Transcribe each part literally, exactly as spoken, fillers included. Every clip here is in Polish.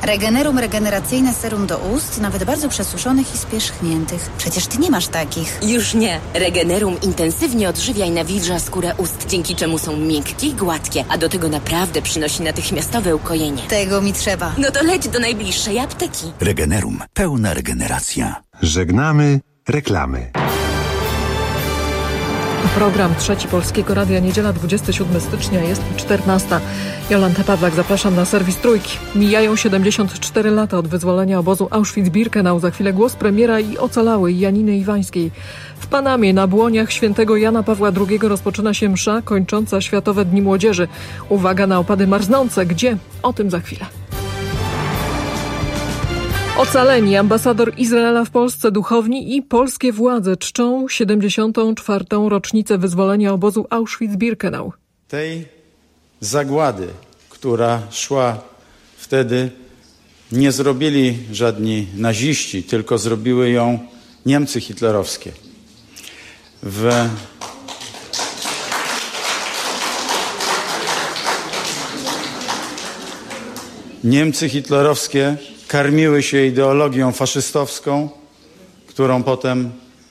Regenerum regeneracyjne serum do ust, nawet bardzo przesuszonych i spierzchniętych. Przecież ty nie masz takich. Już nie. Regenerum intensywnie odżywia i nawilża skórę ust, dzięki czemu są miękkie i gładkie, a do tego naprawdę przynosi natychmiastowe ukojenie. Tego mi trzeba. No to leć do najbliższej apteki. Regenerum. Pełna regeneracja. Żegnamy reklamy. Program Trzeci Polskiego Radia, niedziela dwudziestego siódmego stycznia, jest czternasta. Jolanta Pawlak, zapraszam na serwis Trójki. Mijają siedemdziesiąt cztery lata od wyzwolenia obozu Auschwitz-Birkenau. Za chwilę głos premiera i ocalałej Janiny Iwańskiej. W Panamie na błoniach świętego Jana Pawła drugiego rozpoczyna się msza kończąca Światowe Dni Młodzieży. Uwaga na opady marznące. Gdzie? O tym za chwilę. Ocaleni ambasador Izraela w Polsce, duchowni i polskie władze czczą siedemdziesiątą czwartą rocznicę wyzwolenia obozu Auschwitz-Birkenau. Tej zagłady, która szła wtedy, nie zrobili żadni naziści, tylko zrobiły ją Niemcy hitlerowskie. W Niemcy hitlerowskie karmiły się ideologią faszystowską, którą potem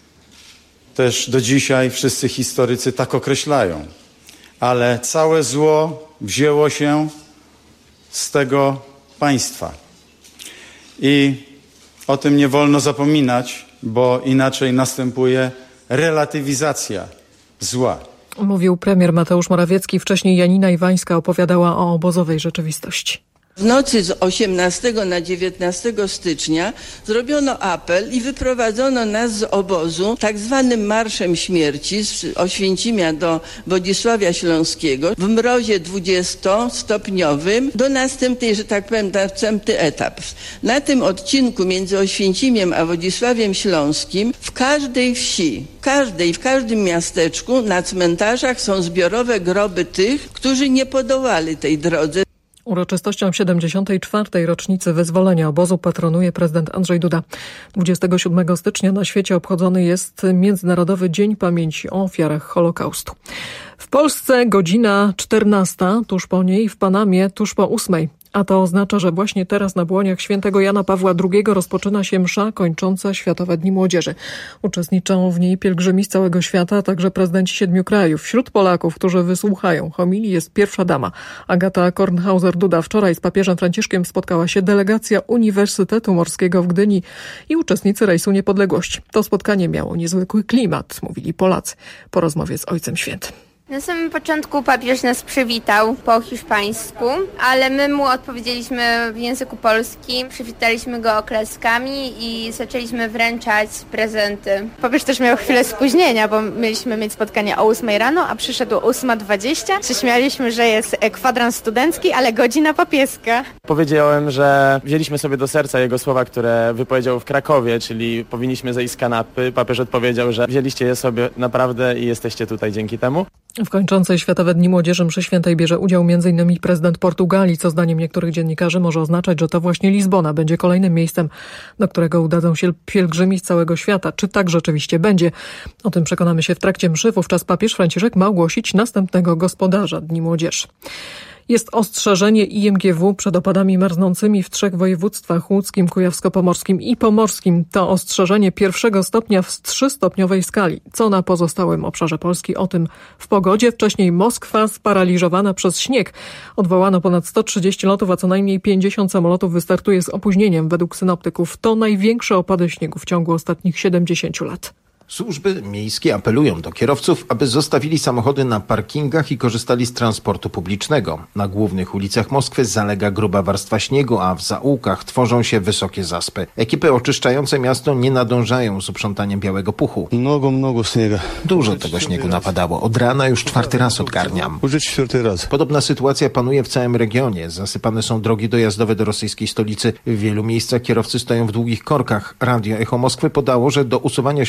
też do dzisiaj wszyscy historycy tak określają. Ale całe zło wzięło się z tego państwa. I o tym nie wolno zapominać, bo inaczej następuje relatywizacja zła. Mówił premier Mateusz Morawiecki. Wcześniej Janina Iwańska opowiadała o obozowej rzeczywistości. W nocy z osiemnastego na dziewiętnastego stycznia zrobiono apel i wyprowadzono nas z obozu tak zwanym Marszem Śmierci z Oświęcimia do Wodzisławia Śląskiego w mrozie dwudziestostopniowym do następnej, że tak powiem, następny etap. Na tym odcinku między Oświęcimiem a Wodzisławiem Śląskim w każdej wsi, w każdej, w każdym miasteczku na cmentarzach są zbiorowe groby tych, którzy nie podołali tej drodze. Uroczystością siedemdziesiątej czwartej rocznicy wyzwolenia obozu patronuje prezydent Andrzej Duda. dwudziestego siódmego stycznia na świecie obchodzony jest Międzynarodowy Dzień Pamięci o Ofiarach Holokaustu. W Polsce godzina czternasta, tuż po niej, w Panamie tuż po ósmej. A to oznacza, że właśnie teraz na błoniach świętego Jana Pawła drugiego rozpoczyna się msza kończąca Światowe Dni Młodzieży. Uczestniczą w niej pielgrzymi z całego świata, a także prezydenci siedmiu krajów. Wśród Polaków, którzy wysłuchają homilii, jest pierwsza dama Agata Kornhauser-Duda. Wczoraj z papieżem Franciszkiem spotkała się delegacja Uniwersytetu Morskiego w Gdyni i uczestnicy Rejsu Niepodległości. To spotkanie miało niezwykły klimat, mówili Polacy po rozmowie z Ojcem Świętym. Na samym początku papież nas przywitał po hiszpańsku, ale my mu odpowiedzieliśmy w języku polskim, przywitaliśmy go oklaskami i zaczęliśmy wręczać prezenty. Papież też miał chwilę spóźnienia, bo mieliśmy mieć spotkanie o ósmej rano, a przyszedł ósma dwadzieścia. Śmialiśmy, że jest kwadrans studencki, ale godzina papieska. Powiedziałem, że wzięliśmy sobie do serca jego słowa, które wypowiedział w Krakowie, czyli powinniśmy zejść z kanapy. Papież odpowiedział, że wzięliście je sobie naprawdę i jesteście tutaj dzięki temu. W kończącej Światowe Dni Młodzieży mszy świętej bierze udział m in prezydent Portugalii, co zdaniem niektórych dziennikarzy może oznaczać, że to właśnie Lizbona będzie kolejnym miejscem, do którego udadzą się pielgrzymi z całego świata. Czy tak rzeczywiście będzie? O tym przekonamy się w trakcie mszy. Wówczas papież Franciszek ma ogłosić następnego gospodarza Dni Młodzieży. Jest ostrzeżenie I M G W przed opadami marznącymi w trzech województwach: łódzkim, kujawsko-pomorskim i pomorskim. To ostrzeżenie pierwszego stopnia w trzystopniowej skali. Co na pozostałym obszarze Polski? O tym w pogodzie. Wcześniej Moskwa sparaliżowana przez śnieg. Odwołano ponad sto trzydzieści lotów, a co najmniej pięćdziesiąt samolotów wystartuje z opóźnieniem. Według synoptyków to największe opady śniegu w ciągu ostatnich siedemdziesięciu lat. Służby miejskie apelują do kierowców, aby zostawili samochody na parkingach i korzystali z transportu publicznego. Na głównych ulicach Moskwy zalega gruba warstwa śniegu, a w zaułkach tworzą się wysokie zaspy. Ekipy oczyszczające miasto nie nadążają z uprzątaniem białego puchu. Mnogo, mnogo śniega. Dużo tego śniegu napadało. Od rana już czwarty raz odgarniam. Już czwarty raz. Podobna sytuacja panuje w całym regionie. Zasypane są drogi dojazdowe do rosyjskiej stolicy. W wielu miejscach kierowcy stoją w długich korkach. Radio Echo Moskwy podało, że do usuwania śniegu służby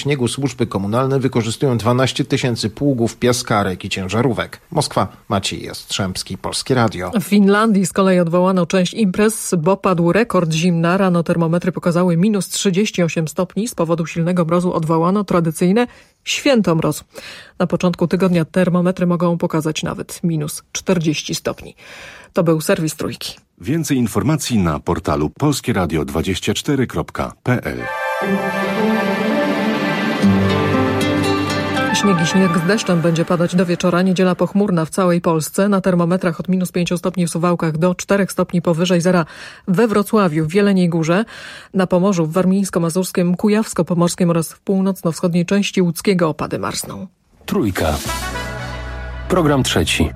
służby komunalne wykorzystują dwanaście tysięcy pługów, piaskarek i ciężarówek. Moskwa, Maciej Jastrzębski, Polskie Radio. W Finlandii z kolei odwołano część imprez, bo padł rekord zimna. Rano termometry pokazały minus trzydzieści osiem stopni. Z powodu silnego mrozu odwołano tradycyjne święto mrozu. Na początku tygodnia termometry mogą pokazać nawet minus czterdzieści stopni. To był serwis Trójki. Więcej informacji na portalu polskieradio dwadzieścia cztery kropka p l. Śnieg i śnieg z deszczem będzie padać do wieczora. Niedziela pochmurna w całej Polsce. Na termometrach od minus pięciu stopni w Suwałkach do czterech stopni powyżej zera we Wrocławiu, w Jeleniej Górze. Na Pomorzu, w Warmińsko-Mazurskim, Kujawsko-Pomorskim oraz w północno-wschodniej części łódzkiego opady marzną. Trójka. Program trzeci.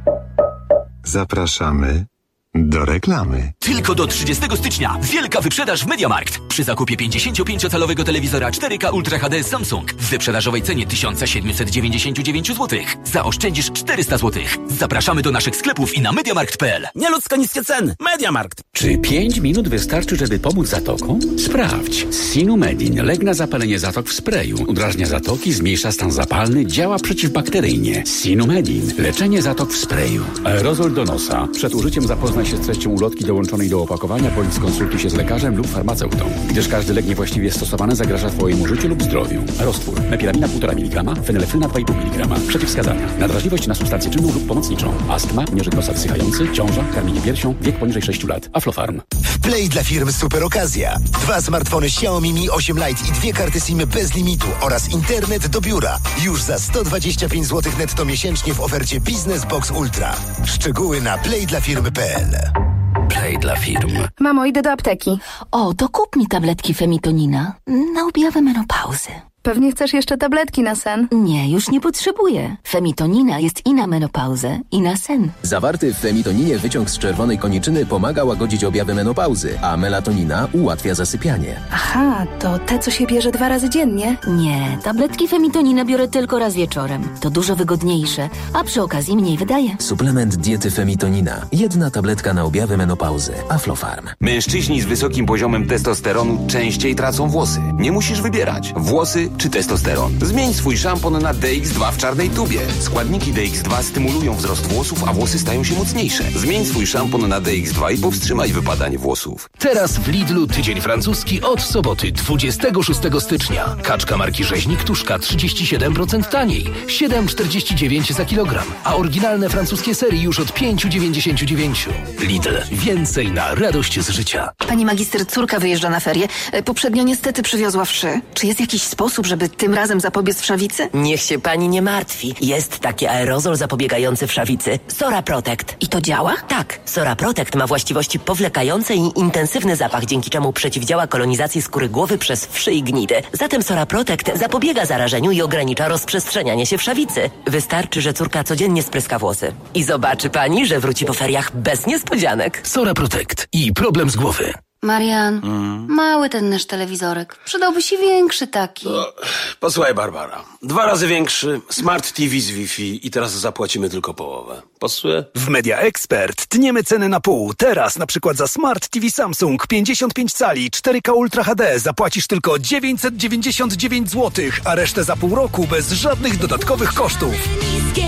Zapraszamy do reklamy. Tylko do trzydziestego stycznia wielka wyprzedaż w MediaMarkt. Przy zakupie pięćdziesięciopięciocalowego telewizora cztery K Ultra H D Samsung w wyprzedażowej cenie tysiąc siedemset dziewięćdziesiąt dziewięć złotych zaoszczędzisz czterysta złotych. Zapraszamy do naszych sklepów i na mediamarkt kropka p l. Nieludzko niskie ceny. MediaMarkt. Czy pięć minut wystarczy, żeby pomóc zatokom? Sprawdź. Sinumedin leг na zapalenie zatok w sprayu. Udrażnia zatoki, zmniejsza stan zapalny, działa przeciwbakteryjnie. Sinumedin. Leczenie zatok w sprayu. Aerozol do nosa. Przed użyciem zapoznaj się z treścią ulotki dołączonej do opakowania, bądź skonsultuj się z lekarzem lub farmaceutą, gdyż każdy lek niewłaściwie stosowany zagraża Twojemu życiu lub zdrowiu. Roztwór. Mepiramina półtora miligrama, fenylefryna dwa i pół miligrama. Przeciwwskazania. Nadwrażliwość na substancję czynną lub pomocniczą. Astma, nieżyt nosa wsychający, ciąża, karmienie piersią, wiek poniżej sześciu lat. Aflofarm. W Play dla firm super okazja. Dwa smartfony Xiaomi Mi osiem Lite i dwie karty SIM bez limitu oraz internet do biura. Już za sto dwadzieścia pięć złotych netto miesięcznie w ofercie Business Box Ultra. Szczegóły na play dla firm kropka p l. Play dla firm. Mamo, idę do apteki. O, to kup mi tabletki Femitonina na objawy menopauzy. Pewnie chcesz jeszcze tabletki na sen? Nie, już nie potrzebuję. Femitonina jest i na menopauzę, i na sen. Zawarty w femitoninie wyciąg z czerwonej koniczyny pomaga łagodzić objawy menopauzy, a melatonina ułatwia zasypianie. Aha, to te, co się bierze dwa razy dziennie? Nie, tabletki Femitonina biorę tylko raz wieczorem. To dużo wygodniejsze, a przy okazji mniej wydaje. Suplement diety Femitonina. Jedna tabletka na objawy menopauzy. Aflofarm. Mężczyźni z wysokim poziomem testosteronu częściej tracą włosy. Nie musisz wybierać. Włosy czy testosteron. Zmień swój szampon na D X dwa w czarnej tubie. Składniki D X dwa stymulują wzrost włosów, a włosy stają się mocniejsze. Zmień swój szampon na D X dwa i powstrzymaj wypadanie włosów. Teraz w Lidlu tydzień francuski od soboty dwudziestego szóstego stycznia. Kaczka marki Rzeźnik Tuszka trzydzieści siedem procent taniej. siedem czterdzieści dziewięć za kilogram. A oryginalne francuskie serii już od pięć dziewięćdziesiąt dziewięć. Lidl. Więcej na radość z życia. Pani magister, córka wyjeżdża na ferie. Poprzednio niestety przywiozła wszy. Czy jest jakiś sposób, żeby tym razem zapobiec wszawicy? Niech się pani nie martwi. Jest taki aerozol zapobiegający wszawicy. Sora Protect. I to działa? Tak. Sora Protect ma właściwości powlekające i intensywny zapach, dzięki czemu przeciwdziała kolonizacji skóry głowy przez wszy i gnidy. Zatem Sora Protect zapobiega zarażeniu i ogranicza rozprzestrzenianie się wszawicy. Wystarczy, że córka codziennie spryska włosy. I zobaczy pani, że wróci po feriach bez niespodzianek. Sora Protect i problem z głowy. Marian, Mm. mały ten nasz telewizorek. Przydałby się większy taki. No, posłuchaj, Barbara. Dwa razy większy, Smart T V z Wi-Fi i teraz zapłacimy tylko połowę. Pasuje? W Media Expert tniemy ceny na pół. Teraz na przykład za Smart T V Samsung pięćdziesiąt pięć cali cztery K Ultra H D zapłacisz tylko dziewięćset dziewięćdziesiąt dziewięć złotych, a resztę za pół roku bez żadnych dodatkowych kosztów. Niskie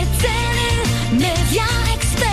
ceny, Media Expert.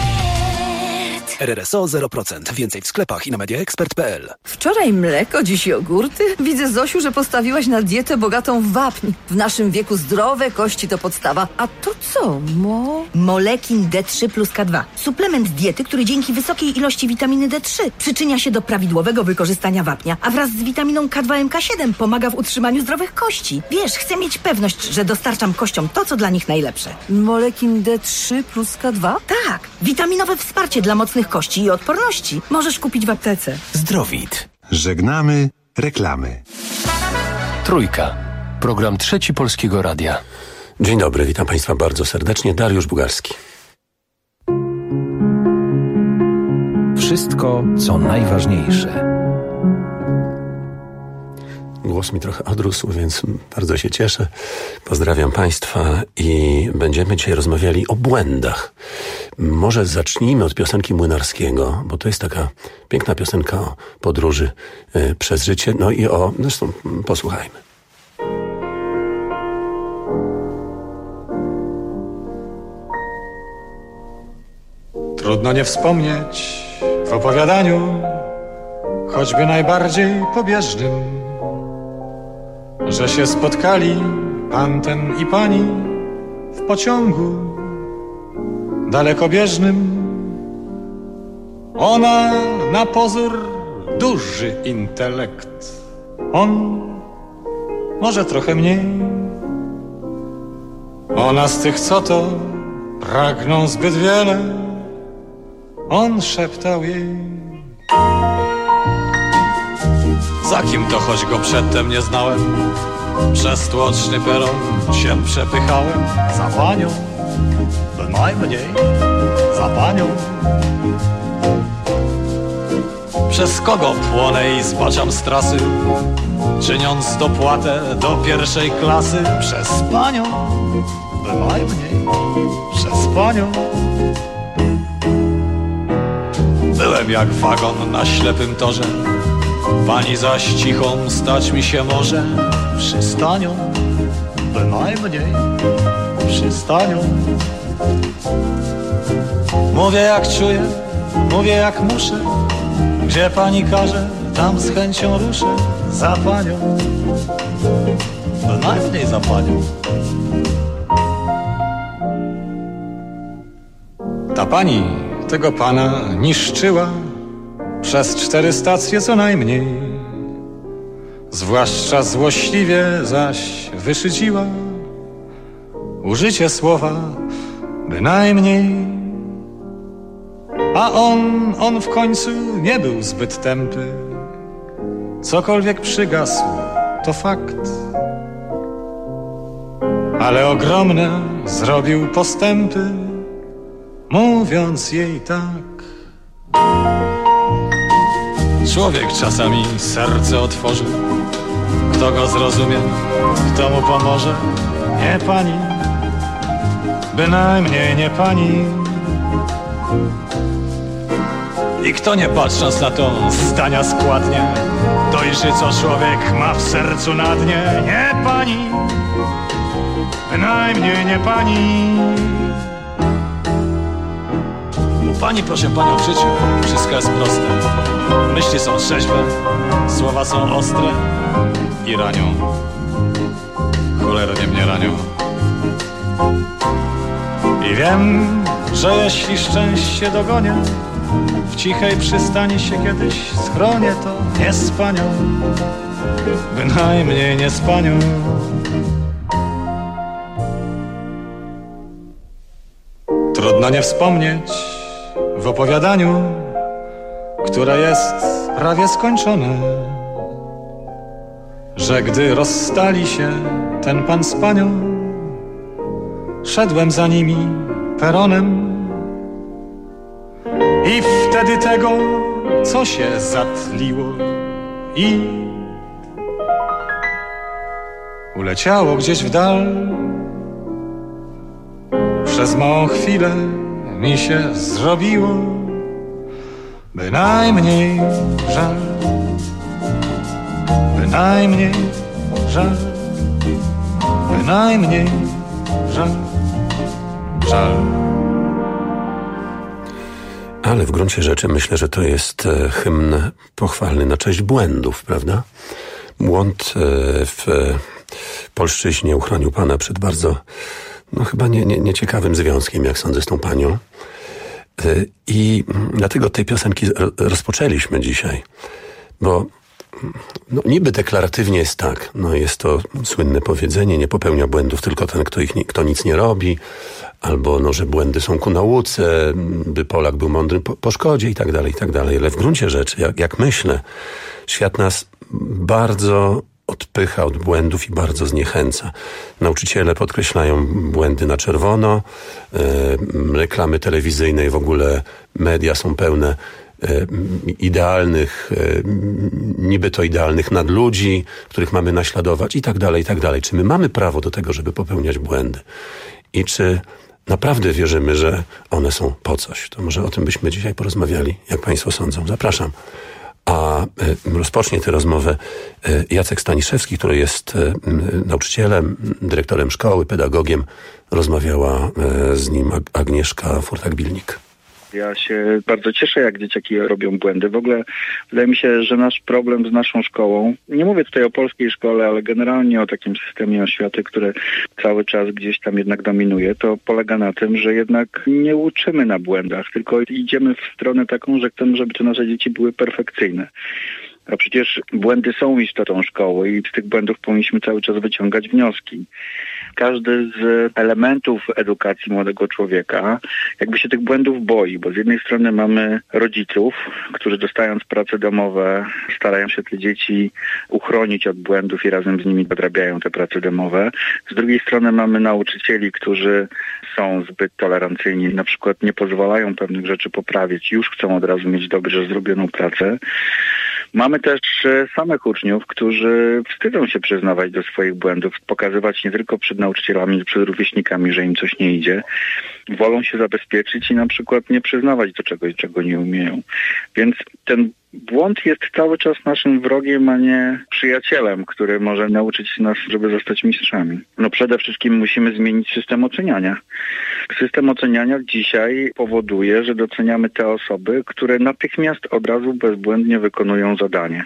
R R S O zero procent. Więcej w sklepach i na media expert kropka p l. Wczoraj mleko, dziś jogurty. Widzę, Zosiu, że postawiłaś na dietę bogatą w wapń. W naszym wieku zdrowe kości to podstawa. A to co, mo? Molekin D trzy plus K dwa. Suplement diety, który dzięki wysokiej ilości witaminy D trzy przyczynia się do prawidłowego wykorzystania wapnia, a wraz z witaminą K dwa M K siedem pomaga w utrzymaniu zdrowych kości. Wiesz, chcę mieć pewność, że dostarczam kościom to, co dla nich najlepsze. Molekin D trzy plus K dwa? Tak. Witaminowe wsparcie dla mocnych kości i odporności. Możesz kupić w aptece. Zdrowit. Żegnamy reklamy. Trójka. Program Trzeci Polskiego Radia. Dzień dobry, witam Państwa bardzo serdecznie. Dariusz Bugarski. Wszystko, co najważniejsze. Głos mi trochę odrósł, więc bardzo się cieszę. Pozdrawiam Państwa i będziemy dzisiaj rozmawiali o błędach. Może zacznijmy od piosenki Młynarskiego, bo to jest taka piękna piosenka o podróży y, przez życie. No i o... Zresztą posłuchajmy. Trudno nie wspomnieć w opowiadaniu, choćby najbardziej pobieżnym, że się spotkali pan ten i pani w pociągu dalekobieżnym. Ona na pozór duży intelekt, on może trochę mniej. Ona z tych, co to pragną zbyt wiele, on szeptał jej. Za kim to, choć go przedtem nie znałem, przez tłoczny peron się przepychałem. Za panią, bynajmniej za panią. Przez kogo płonę i zbaczam z trasy, czyniąc dopłatę do pierwszej klasy? Przez panią, bynajmniej przez panią. Byłem jak wagon na ślepym torze, pani zaś cichą stać mi się może. Przystanią, bynajmniej przystanią. Mówię jak czuję, mówię jak muszę, gdzie pani każe, tam z chęcią ruszę. Za panią, bynajmniej za panią. Ta pani tego pana niszczyła przez cztery stacje co najmniej. Zwłaszcza złośliwie zaś wyszydziła użycie słowa bynajmniej. A on, on w końcu nie był zbyt tępy, cokolwiek przygasł, to fakt. Ale ogromne zrobił postępy, mówiąc jej tak. Człowiek czasami serce otworzy, kto go zrozumie, kto mu pomoże. Nie pani, bynajmniej nie pani. I kto nie patrząc na to zdania składnie, dojrzy co człowiek ma w sercu na dnie. Nie pani, bynajmniej nie pani. U pani, proszę panią, w życiu wszystko jest proste. Myśli są trzeźwe, słowa są ostre i ranią, cholernie mnie ranią. I wiem, że jeśli szczęście dogonię, w cichej przystani się kiedyś schronię, to nie z panią, bynajmniej nie z panią. Trudno nie wspomnieć w opowiadaniu, które jest prawie skończone, że gdy rozstali się ten pan z panią, szedłem za nimi peronem. I wtedy tego, co się zatliło i uleciało gdzieś w dal, przez małą chwilę mi się zrobiło bynajmniej żal, bynajmniej żal, bynajmniej żal, żal. Ale w gruncie rzeczy myślę, że to jest hymn pochwalny na cześć błędów, prawda? Błąd w polszczyźnie uchronił pana przed bardzo, no chyba nie, nie, nieciekawym związkiem, jak sądzę, z tą panią. I dlatego tej piosenki rozpoczęliśmy dzisiaj, bo no, niby deklaratywnie jest tak, no jest to słynne powiedzenie, nie popełnia błędów tylko ten, kto, ich nie, kto nic nie robi, albo no, że błędy są ku nauce, by Polak był mądry po, po szkodzie i tak dalej, i tak dalej. Ale w gruncie rzeczy, jak, jak myślę, świat nas bardzo odpycha od błędów i bardzo zniechęca. Nauczyciele podkreślają błędy na czerwono, e, reklamy telewizyjne i w ogóle media są pełne idealnych, niby to idealnych nadludzi, których mamy naśladować i tak dalej, i tak dalej. Czy my mamy prawo do tego, żeby popełniać błędy? I czy naprawdę wierzymy, że one są po coś? To może o tym byśmy dzisiaj porozmawiali, jak państwo sądzą. Zapraszam. A rozpocznie tę rozmowę Jacek Staniszewski, który jest nauczycielem, dyrektorem szkoły, pedagogiem. Rozmawiała z nim Agnieszka Furtak-Bilnik. Ja się bardzo cieszę, jak dzieciaki robią błędy. W ogóle wydaje mi się, że nasz problem z naszą szkołą, nie mówię tutaj o polskiej szkole, ale generalnie o takim systemie oświaty, który cały czas gdzieś tam jednak dominuje, to polega na tym, że jednak nie uczymy na błędach, tylko idziemy w stronę taką, że chcemy, żeby te nasze dzieci były perfekcyjne. A przecież błędy są istotą szkoły i z tych błędów powinniśmy cały czas wyciągać wnioski. Każdy z elementów edukacji młodego człowieka jakby się tych błędów boi, bo z jednej strony mamy rodziców, którzy dostając prace domowe starają się te dzieci uchronić od błędów i razem z nimi odrabiają te prace domowe. Z drugiej strony mamy nauczycieli, którzy są zbyt tolerancyjni, na przykład nie pozwalają pewnych rzeczy poprawić, już chcą od razu mieć dobrze zrobioną pracę. Mamy też samych uczniów, którzy wstydzą się przyznawać do swoich błędów, pokazywać nie tylko przed nauczycielami, przed rówieśnikami, że im coś nie idzie. Wolą się zabezpieczyć i na przykład nie przyznawać do czegoś, czego nie umieją. Więc ten błąd jest cały czas naszym wrogiem, a nie przyjacielem, który może nauczyć nas, żeby zostać mistrzami. No przede wszystkim musimy zmienić system oceniania. System oceniania dzisiaj powoduje, że doceniamy te osoby, które natychmiast od razu bezbłędnie wykonują zadanie.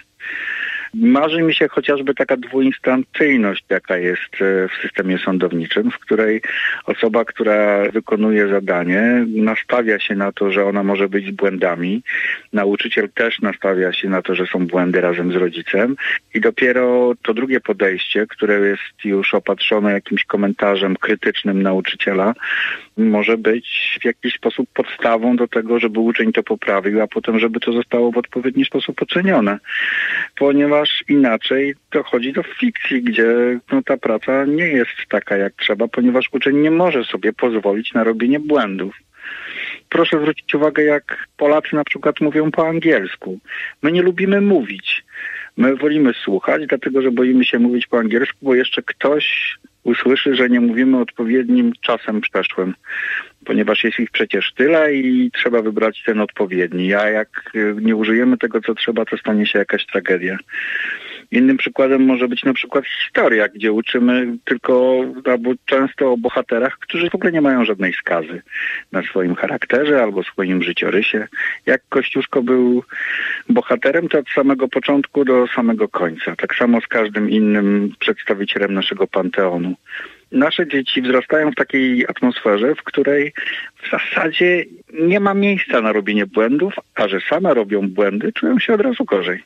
Marzy mi się chociażby taka dwuinstancyjność, jaka jest w systemie sądowniczym, w której osoba, która wykonuje zadanie, nastawia się na to, że ona może być z błędami. Nauczyciel też nastawia się na to, że są błędy razem z rodzicem. I dopiero to drugie podejście, które jest już opatrzone jakimś komentarzem krytycznym nauczyciela, może być w jakiś sposób podstawą do tego, żeby uczeń to poprawił, a potem, żeby to zostało w odpowiedni sposób ocenione. Ponieważ inaczej dochodzi do fikcji, gdzie no, ta praca nie jest taka jak trzeba, ponieważ uczeń nie może sobie pozwolić na robienie błędów. Proszę zwrócić uwagę, jak Polacy na przykład mówią po angielsku. My nie lubimy mówić. My wolimy słuchać, dlatego że boimy się mówić po angielsku, bo jeszcze ktoś usłyszy, że nie mówimy odpowiednim czasem przeszłym, ponieważ jest ich przecież tyle i trzeba wybrać ten odpowiedni, a jak nie użyjemy tego, co trzeba, to stanie się jakaś tragedia. Innym przykładem może być na przykład historia, gdzie uczymy tylko albo często o bohaterach, którzy w ogóle nie mają żadnej skazy na swoim charakterze albo swoim życiorysie. Jak Kościuszko był bohaterem, to od samego początku do samego końca. Tak samo z każdym innym przedstawicielem naszego panteonu. Nasze dzieci wzrastają w takiej atmosferze, w której w zasadzie nie ma miejsca na robienie błędów, a że same robią błędy, czują się od razu gorzej.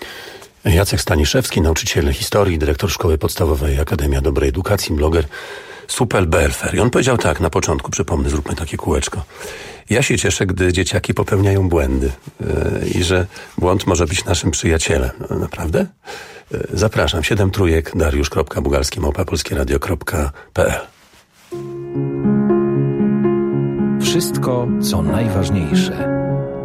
Jacek Staniszewski, nauczyciel historii, dyrektor Szkoły Podstawowej Akademia Dobrej Edukacji, bloger Supel Belfer. I on powiedział tak na początku, przypomnę, zróbmy takie kółeczko. Ja się cieszę, gdy dzieciaki popełniają błędy yy, i że błąd może być naszym przyjacielem. No, naprawdę? Yy, zapraszam. Siedem trójek, Dariusz kropka Bugalski, małpa polskieradio kropka p l. Wszystko, co najważniejsze.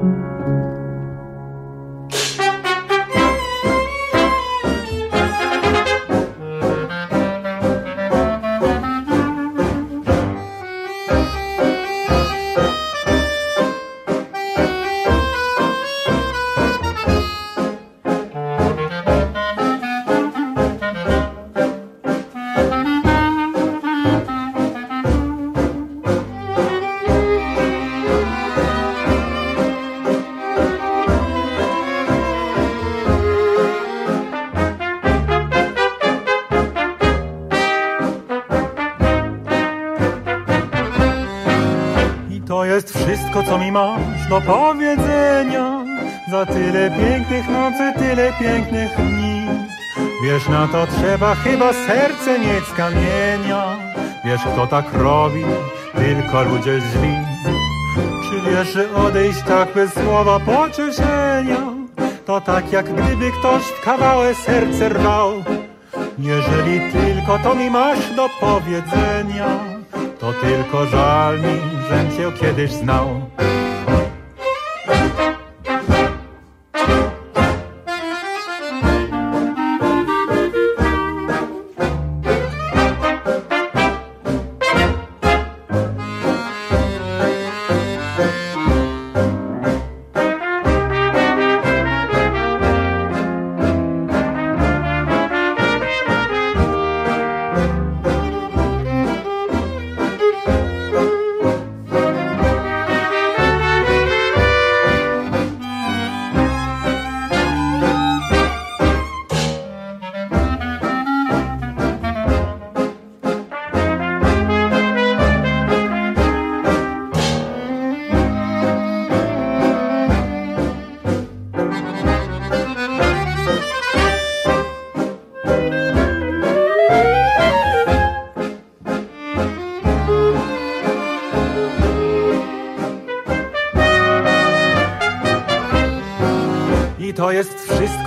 Wszystko, co mi masz do powiedzenia, za tyle pięknych nocy, tyle pięknych dni. Wiesz, na to trzeba chyba serce mieć z kamienia. Wiesz, kto tak robi, tylko ludzie źli. Czy wiesz, że odejść tak bez słowa pocieszenia, to tak jak gdyby ktoś w kawałek serce rwał. Jeżeli tylko to mi masz do powiedzenia, to tylko żal mi, żem cię kiedyś znał.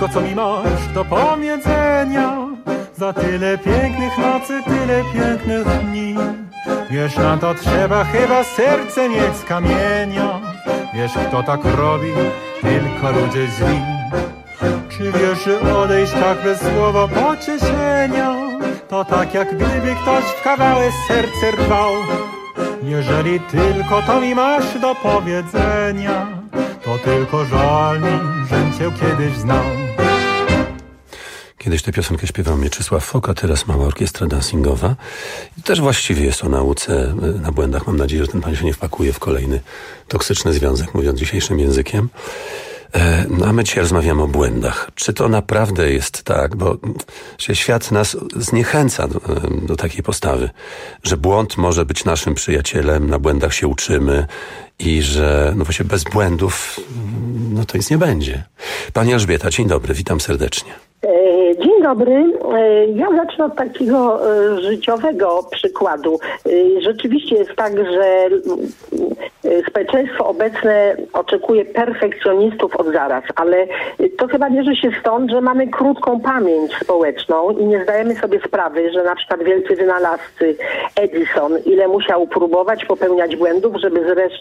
wszystko co mi masz do powiedzenia. Za tyle pięknych nocy, tyle pięknych dni. Wiesz, na to trzeba chyba serce mieć z kamienia. Wiesz, kto tak robi? Tylko ludzie źli. Czy wiesz, że odejść tak bez słowa pocieszenia to tak jak gdyby ktoś w kawałek serce rwał. Jeżeli tylko to mi masz do powiedzenia, to tylko żal mi, żem cię kiedyś znał. Kiedyś tę piosenkę śpiewał Mieczysław Foka, teraz mała orkiestra dancingowa. I też właściwie jest o nauce na błędach. Mam nadzieję, że ten pan się nie wpakuje w kolejny toksyczny związek, mówiąc dzisiejszym językiem. No a my dzisiaj rozmawiamy o błędach. Czy to naprawdę jest tak, bo że świat nas zniechęca do, do takiej postawy, że błąd może być naszym przyjacielem, na błędach się uczymy i że no właśnie bez błędów no to nic nie będzie. Pani Elżbieta, dzień dobry, witam serdecznie. Dzień dobry. Ja zacznę od takiego życiowego przykładu. Rzeczywiście jest tak, że społeczeństwo obecne oczekuje perfekcjonistów od zaraz, ale to chyba bierze się stąd, że mamy krótką pamięć społeczną i nie zdajemy sobie sprawy, że na przykład wielcy wynalazcy Edison, ile musiał próbować popełniać błędów, żeby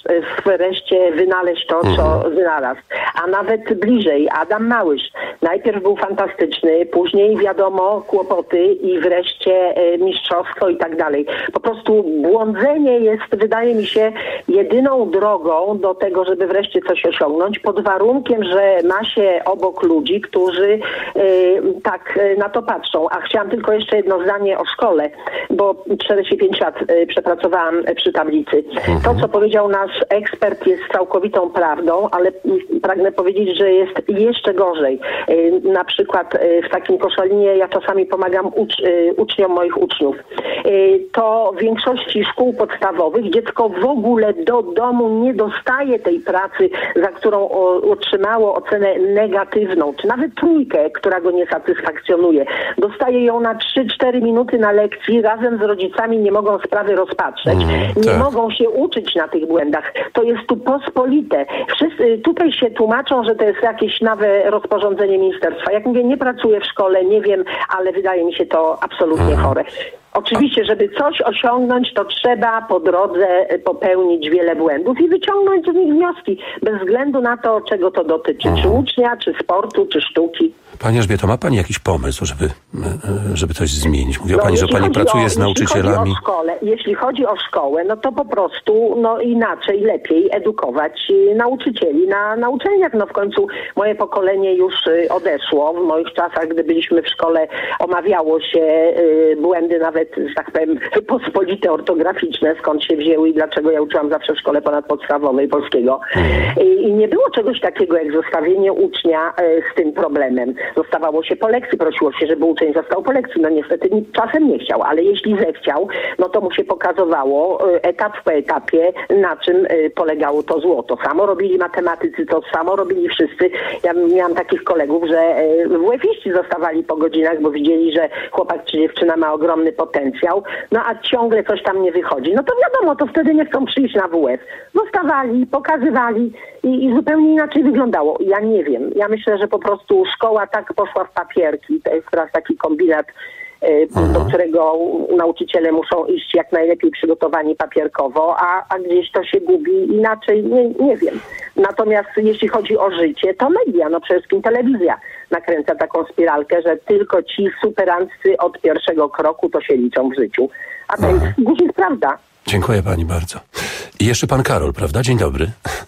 wreszcie wynaleźć to, co wynalazł. A nawet bliżej, Adam Małysz. Najpierw był fantastyczny, później wiadomo kłopoty i wreszcie mistrzostwo i tak dalej. Po prostu błądzenie jest, wydaje mi się, jedyną drogą do tego, żeby wreszcie coś osiągnąć, pod warunkiem, że ma się obok ludzi, którzy y, tak na to patrzą. A chciałam tylko jeszcze jedno zdanie o szkole, bo czterdzieści pięć lat y, przepracowałam przy tablicy. To, co powiedział nasz ekspert, jest całkowitą prawdą, ale y, pragnę powiedzieć, że jest jeszcze gorzej. Y, na przykład y, w takim Koszalinie ja czasami pomagam ucz, y, uczniom moich uczniów. Y, to w większości szkół podstawowych dziecko w ogóle do domu nie dostaje tej pracy, za którą o, otrzymało ocenę negatywną, czy nawet trójkę, która go nie satysfakcjonuje. Dostaje ją na trzy cztery minuty na lekcji, razem z rodzicami nie mogą sprawy rozpatrzeć, mm, nie tak. mogą się uczyć na tych błędach. To jest tu pospolite. Wszyscy tutaj się tłumaczą, że to jest jakieś nowe rozporządzenie ministerstwa. Jak mówię, nie pracuję w szkole, nie wiem, ale wydaje mi się to absolutnie mm. chore. Oczywiście, żeby coś osiągnąć, to trzeba po drodze popełnić wiele błędów i wyciągnąć z nich wnioski, bez względu na to, czego to dotyczy, czy ucznia, czy sportu, czy sztuki. Pani Elżbieto, ma Pani jakiś pomysł, żeby, żeby coś zmienić? Mówiła no, Pani, że Pani pracuje o, z nauczycielami. Jeśli chodzi o szkołę, jeśli chodzi o szkołę, no to po prostu no inaczej, lepiej edukować nauczycieli na, na uczelniach. No w końcu moje pokolenie już odeszło. W moich czasach, gdy byliśmy w szkole, omawiało się y, błędy nawet, że tak powiem, pospolite, ortograficzne, skąd się wzięły i dlaczego ja uczyłam zawsze w szkole ponadpodstawowej polskiego. I, i nie było czegoś takiego jak zostawienie ucznia y, z tym problemem. Zostawało się po lekcji, prosiło się, żeby uczeń został po lekcji. No niestety czasem nie chciał, ale jeśli zechciał, no to mu się pokazywało etap po etapie, na czym polegało to zło. To samo robili matematycy, to samo robili wszyscy. Ja miałam takich kolegów, że W F-iści zostawali po godzinach, bo widzieli, że chłopak czy dziewczyna ma ogromny potencjał, no a ciągle coś tam nie wychodzi. No to wiadomo, to wtedy nie chcą przyjść na W F. Zostawali, pokazywali i, i zupełnie inaczej wyglądało. Ja nie wiem. Ja myślę, że po prostu szkoła tak poszła w papierki. To jest teraz taki kombinat, Aha. do którego nauczyciele muszą iść jak najlepiej przygotowani papierkowo, a, a gdzieś to się gubi inaczej, nie, nie wiem. Natomiast jeśli chodzi o życie, to media, no przede wszystkim telewizja nakręca taką spiralkę, że tylko ci superanccy od pierwszego kroku to się liczą w życiu. A to jest, gdzieś jest prawda. Dziękuję pani bardzo. I jeszcze pan Karol, prawda? Dzień dobry.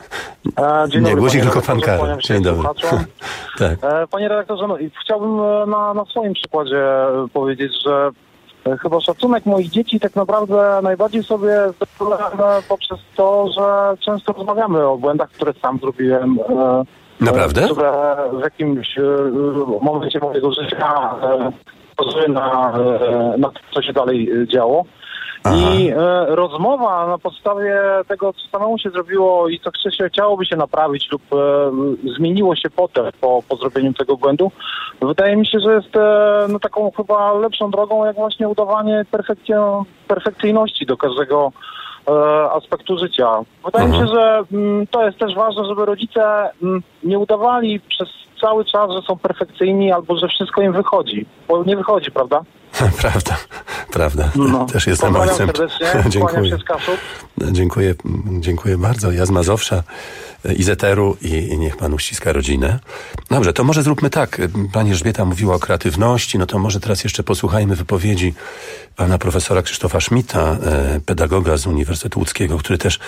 E, dzień nie dobry, głosi tylko pan Karol. Dzień dobry. tak. e, panie redaktorze, no, chciałbym na, na swoim przykładzie powiedzieć, że e, chyba szacunek moich dzieci tak naprawdę najbardziej sobie zdobywamy poprzez to, że często rozmawiamy o błędach, które sam zrobiłem. E, Naprawdę? Które w jakimś e, momencie mojego życia wpływały e, na, e, na to, co się dalej działo. Aha. I e, rozmowa na podstawie tego, co samemu się zrobiło i co chce się, chciałoby się naprawić lub e, zmieniło się potem po, po zrobieniu tego błędu, wydaje mi się, że jest e, no, taką chyba lepszą drogą, jak właśnie udawanie perfekcjo- perfekcyjności do każdego e, aspektu życia. Wydaje Aha. mi się, że m, to jest też ważne, żeby rodzice m, nie udawali przez cały czas, że są perfekcyjni albo że wszystko im wychodzi. Bo nie wychodzi, prawda? Prawda, prawda. No. Też jestem Pozdrawiam ojcem. serdecznie, kłaniam Dziękuję. się z Kaszub. Dziękuję, dziękuję bardzo. Ja z Mazowsza i z Eteru i, i niech pan uściska rodzinę. Dobrze, to może zróbmy tak. Pani Elżbieta mówiła o kreatywności, no to może teraz jeszcze posłuchajmy wypowiedzi pana profesora Krzysztofa Schmidta, pedagoga z Uniwersytetu Łódzkiego, który też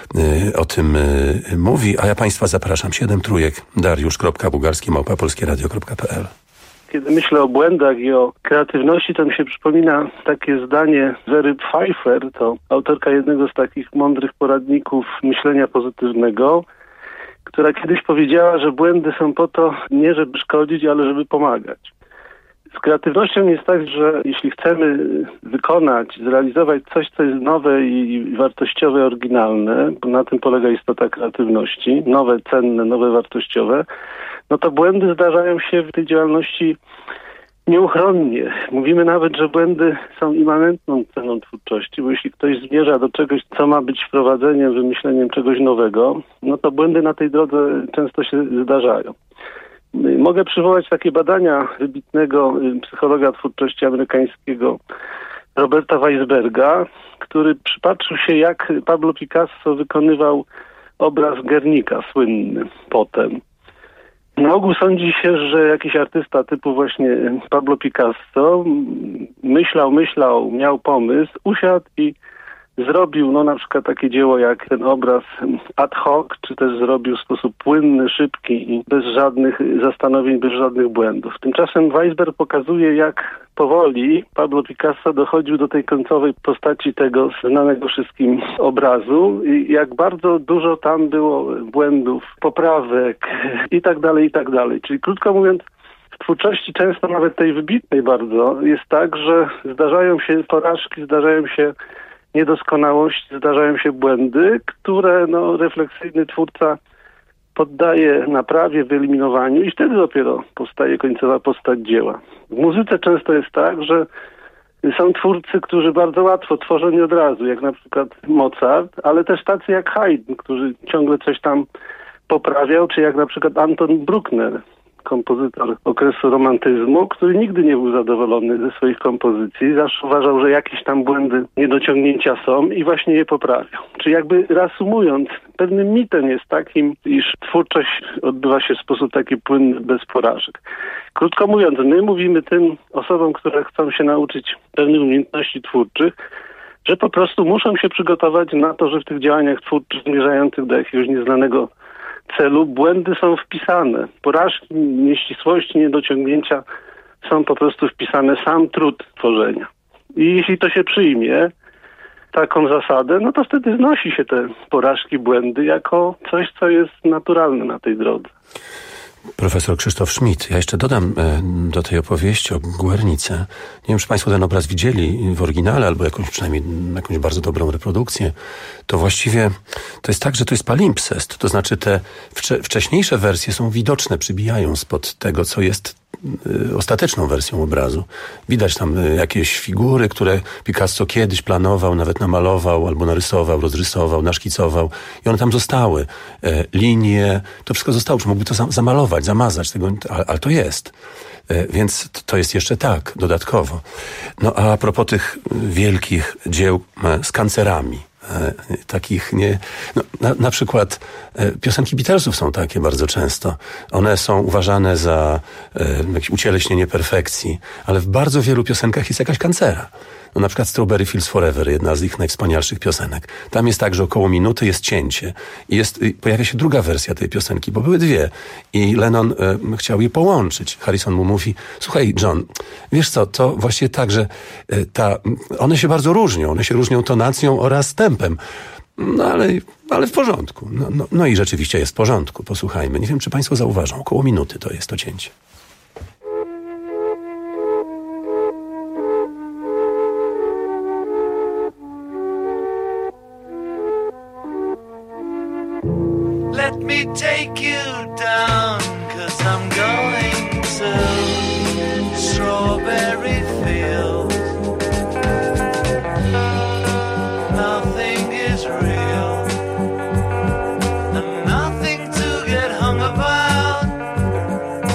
o tym mówi, a ja państwa zapraszam. Siedem trójek, dariusz kropka bugarski małpa polskieradio kropka pe el. Kiedy myślę o błędach i o kreatywności, to mi się przypomina takie zdanie Wery Pfeiffer, to autorka jednego z takich mądrych poradników myślenia pozytywnego, która kiedyś powiedziała, że błędy są po to nie żeby szkodzić, ale żeby pomagać. Z kreatywnością jest tak, że jeśli chcemy wykonać, zrealizować coś, co jest nowe i wartościowe, oryginalne, bo na tym polega istota kreatywności, nowe, cenne, nowe, wartościowe, no to błędy zdarzają się w tej działalności nieuchronnie. Mówimy nawet, że błędy są immanentną ceną twórczości, bo jeśli ktoś zmierza do czegoś, co ma być wprowadzeniem, wymyśleniem czegoś nowego, no to błędy na tej drodze często się zdarzają. Mogę przywołać takie badania wybitnego psychologa twórczości amerykańskiego Roberta Weisberga, który przypatrzył się, jak Pablo Picasso wykonywał obraz Guernica, słynny potem. Na ogół sądzi się, że jakiś artysta typu właśnie Pablo Picasso myślał, myślał, miał pomysł, usiadł i zrobił no na przykład takie dzieło jak ten obraz ad hoc, czy też zrobił w sposób płynny, szybki i bez żadnych zastanowień, bez żadnych błędów. Tymczasem Weisberg pokazuje, jak powoli Pablo Picasso dochodził do tej końcowej postaci tego znanego wszystkim obrazu i jak bardzo dużo tam było błędów, poprawek i tak dalej, i tak dalej. Czyli krótko mówiąc, w twórczości często nawet tej wybitnej bardzo jest tak, że zdarzają się porażki, zdarzają się niedoskonałości, zdarzają się błędy, które no, refleksyjny twórca poddaje naprawie, wyeliminowaniu i wtedy dopiero powstaje końcowa postać dzieła. W muzyce często jest tak, że są twórcy, którzy bardzo łatwo tworzą nie od razu, jak na przykład Mozart, ale też tacy jak Haydn, który ciągle coś tam poprawiał, czy jak na przykład Anton Bruckner, kompozytor okresu romantyzmu, który nigdy nie był zadowolony ze swoich kompozycji, zawsze uważał, że jakieś tam błędy, niedociągnięcia są i właśnie je poprawiał. Czyli jakby reasumując, pewnym mitem jest takim, iż twórczość odbywa się w sposób taki płynny, bez porażek. Krótko mówiąc, my mówimy tym osobom, które chcą się nauczyć pewnych umiejętności twórczych, że po prostu muszą się przygotować na to, że w tych działaniach twórczych zmierzających do jakiegoś nieznanego celu błędy są wpisane. Porażki, nieścisłości, niedociągnięcia są po prostu wpisane, sam trud tworzenia. I jeśli to się przyjmie, taką zasadę, no to wtedy znosi się te porażki, błędy jako coś, co jest naturalne na tej drodze. Profesor Krzysztof Schmidt. Ja jeszcze dodam do tej opowieści o Guernice. Nie wiem, czy państwo ten obraz widzieli w oryginale, albo jakąś przynajmniej jakąś bardzo dobrą reprodukcję. To właściwie to jest tak, że to jest palimpsest. To znaczy te wcze- wcześniejsze wersje są widoczne, przybijają spod tego, co jest y, ostateczną wersją obrazu. Widać tam y, jakieś figury, które Picasso kiedyś planował, nawet namalował, albo narysował, rozrysował, naszkicował. I one tam zostały. Y, linie, to wszystko zostało. Czy mógłby to za- zamalować, zamazać tego, ale, ale to jest. Y, więc to jest jeszcze tak, dodatkowo. No a, a propos tych wielkich dzieł y, z kancerami, E, takich nie... No, na, na przykład e, piosenki Beatlesów są takie bardzo często. One są uważane za e, jakieś ucieleśnienie perfekcji, ale w bardzo wielu piosenkach jest jakaś kancera. No, na przykład Strawberry Fields Forever, jedna z ich najwspanialszych piosenek. Tam jest tak, że około minuty jest cięcie i jest, i pojawia się druga wersja tej piosenki, bo były dwie. I Lennon e, chciał je połączyć. Harrison mu mówi, słuchaj John, wiesz co, to właściwie tak, że e, ta, one się bardzo różnią. One się różnią tonacją oraz tempem. No ale, ale w porządku. No, no, no i rzeczywiście jest w porządku. Posłuchajmy. Nie wiem, czy państwo zauważą. Około minuty to jest to cięcie. Let me take you down, 'cause I'm going to Strawberry Fields. Nothing is real, and nothing to get hung about.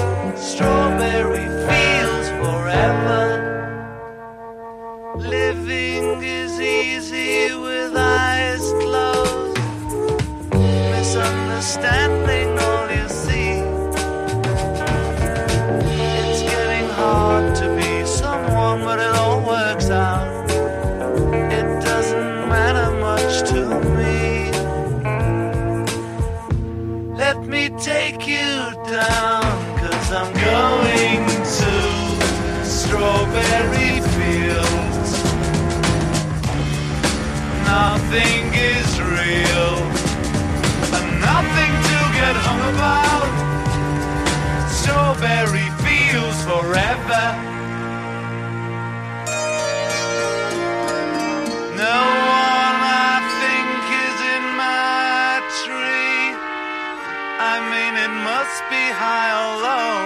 strawberry fields forever. No one I think is in my tree. I mean it must be high or low.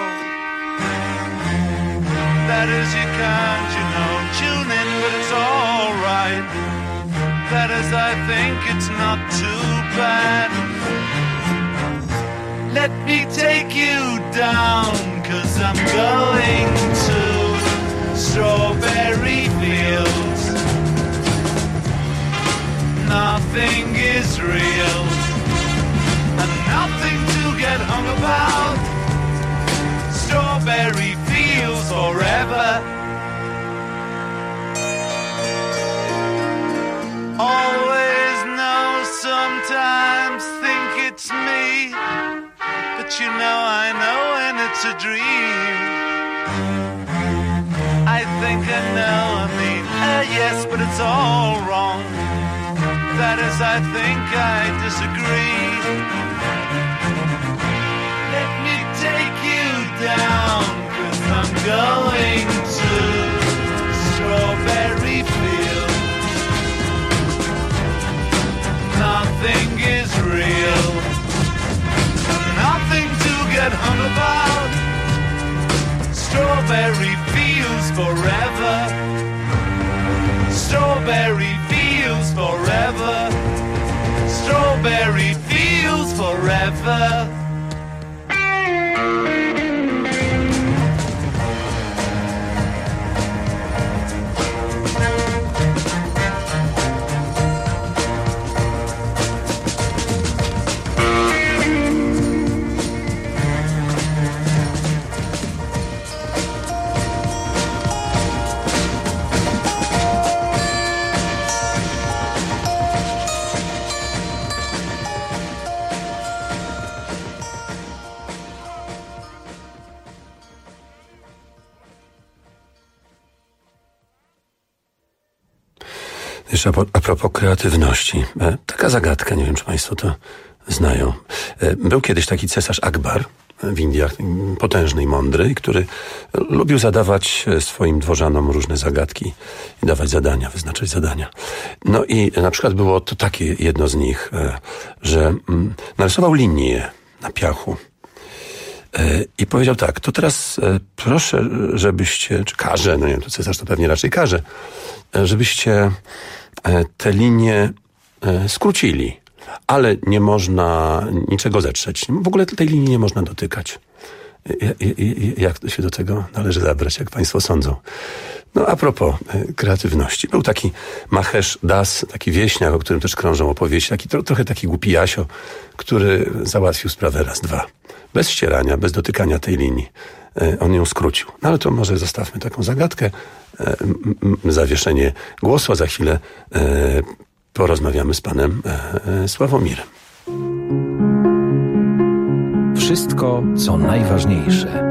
That is you can't, you know, tune in, but it's alright. That is I think it's not too bad. Let me take you down, 'cause I'm going to strawberry fields. Nothing is real, and nothing to get hung about. Strawberry fields forever. Always know, sometimes think it's me, but you know I know when it's a dream. I think I know, I mean, uh, yes, but it's all wrong. That is, I think I disagree. Let me take you down, 'cause I'm going to strawberry fields. Nothing is real, nothing to get hung about. Strawberry fields forever. Strawberry fields forever. Strawberry fields forever. Jeszcze a, a propos kreatywności. E, taka zagadka, nie wiem, czy państwo to znają. E, był kiedyś taki cesarz Akbar w Indiach, potężny i mądry, który lubił zadawać swoim dworzanom różne zagadki i dawać zadania, wyznaczać zadania. No i na przykład było to takie jedno z nich, e, że mm, narysował linię na piachu. I powiedział tak, to teraz proszę, żebyście, czy każe, no nie wiem, to cesarz to pewnie raczej każe, żebyście te linie skrócili, ale nie można niczego zetrzeć. W ogóle tej linii nie można dotykać. Jak się do tego należy zabrać, jak państwo sądzą? No a propos kreatywności. Był taki Mahesh Das, taki wieśniak, o którym też krążą opowieści, taki, tro, trochę taki głupi Jasio, który załatwił sprawę raz, dwa. Bez ścierania, bez dotykania tej linii. On ją skrócił. No ale to może zostawmy taką zagadkę, zawieszenie głosu, a za chwilę porozmawiamy z panem Sławomirem. Wszystko, co najważniejsze.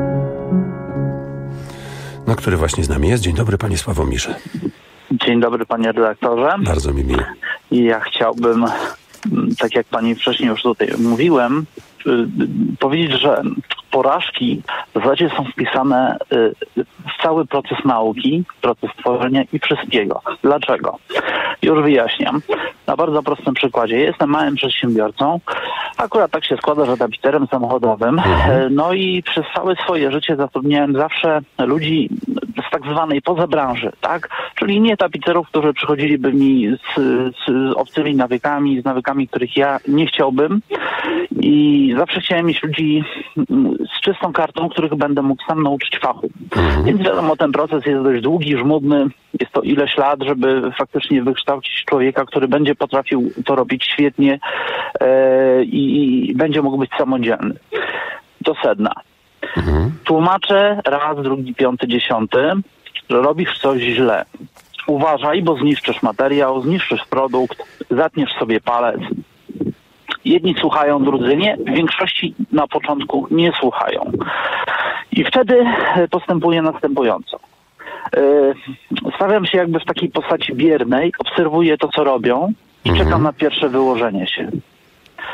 No, który właśnie z nami jest. Dzień dobry, panie Sławomirze. Dzień dobry, panie redaktorze. Bardzo mi miło. I ja chciałbym, tak jak pani wcześniej już tutaj mówiłem, powiedzieć, że porażki w zasadzie są wpisane w cały proces nauki, proces tworzenia i wszystkiego. Dlaczego? Już wyjaśniam. Na bardzo prostym przykładzie. Jestem małym przedsiębiorcą. Akurat tak się składa, że tapicerem samochodowym. Mhm. No i przez całe swoje życie zatrudniałem zawsze ludzi z tak zwanej pozabranży, tak? Czyli nie tapicerów, którzy przychodziliby mi z, z, z obcymi nawykami, z nawykami, których ja nie chciałbym. I zawsze chciałem mieć ludzi z czystą kartą, których będę mógł sam nauczyć fachu. Mhm. Więc wiadomo, ten proces jest dość długi, żmudny. Jest to ileś lat, żeby faktycznie wykształcić człowieka, który będzie potrafił to robić świetnie e, i, i będzie mógł być samodzielny. Do sedna. Mhm. Tłumaczę raz, drugi, piąty, dziesiąty, że robisz coś źle. Uważaj, bo zniszczysz materiał, zniszczysz produkt, zatniesz sobie palec. Jedni słuchają, drudzy nie. W większości na początku nie słuchają. I wtedy postępuję następująco. Stawiam się jakby w takiej postaci biernej, obserwuję to, co robią i czekam na pierwsze wyłożenie się.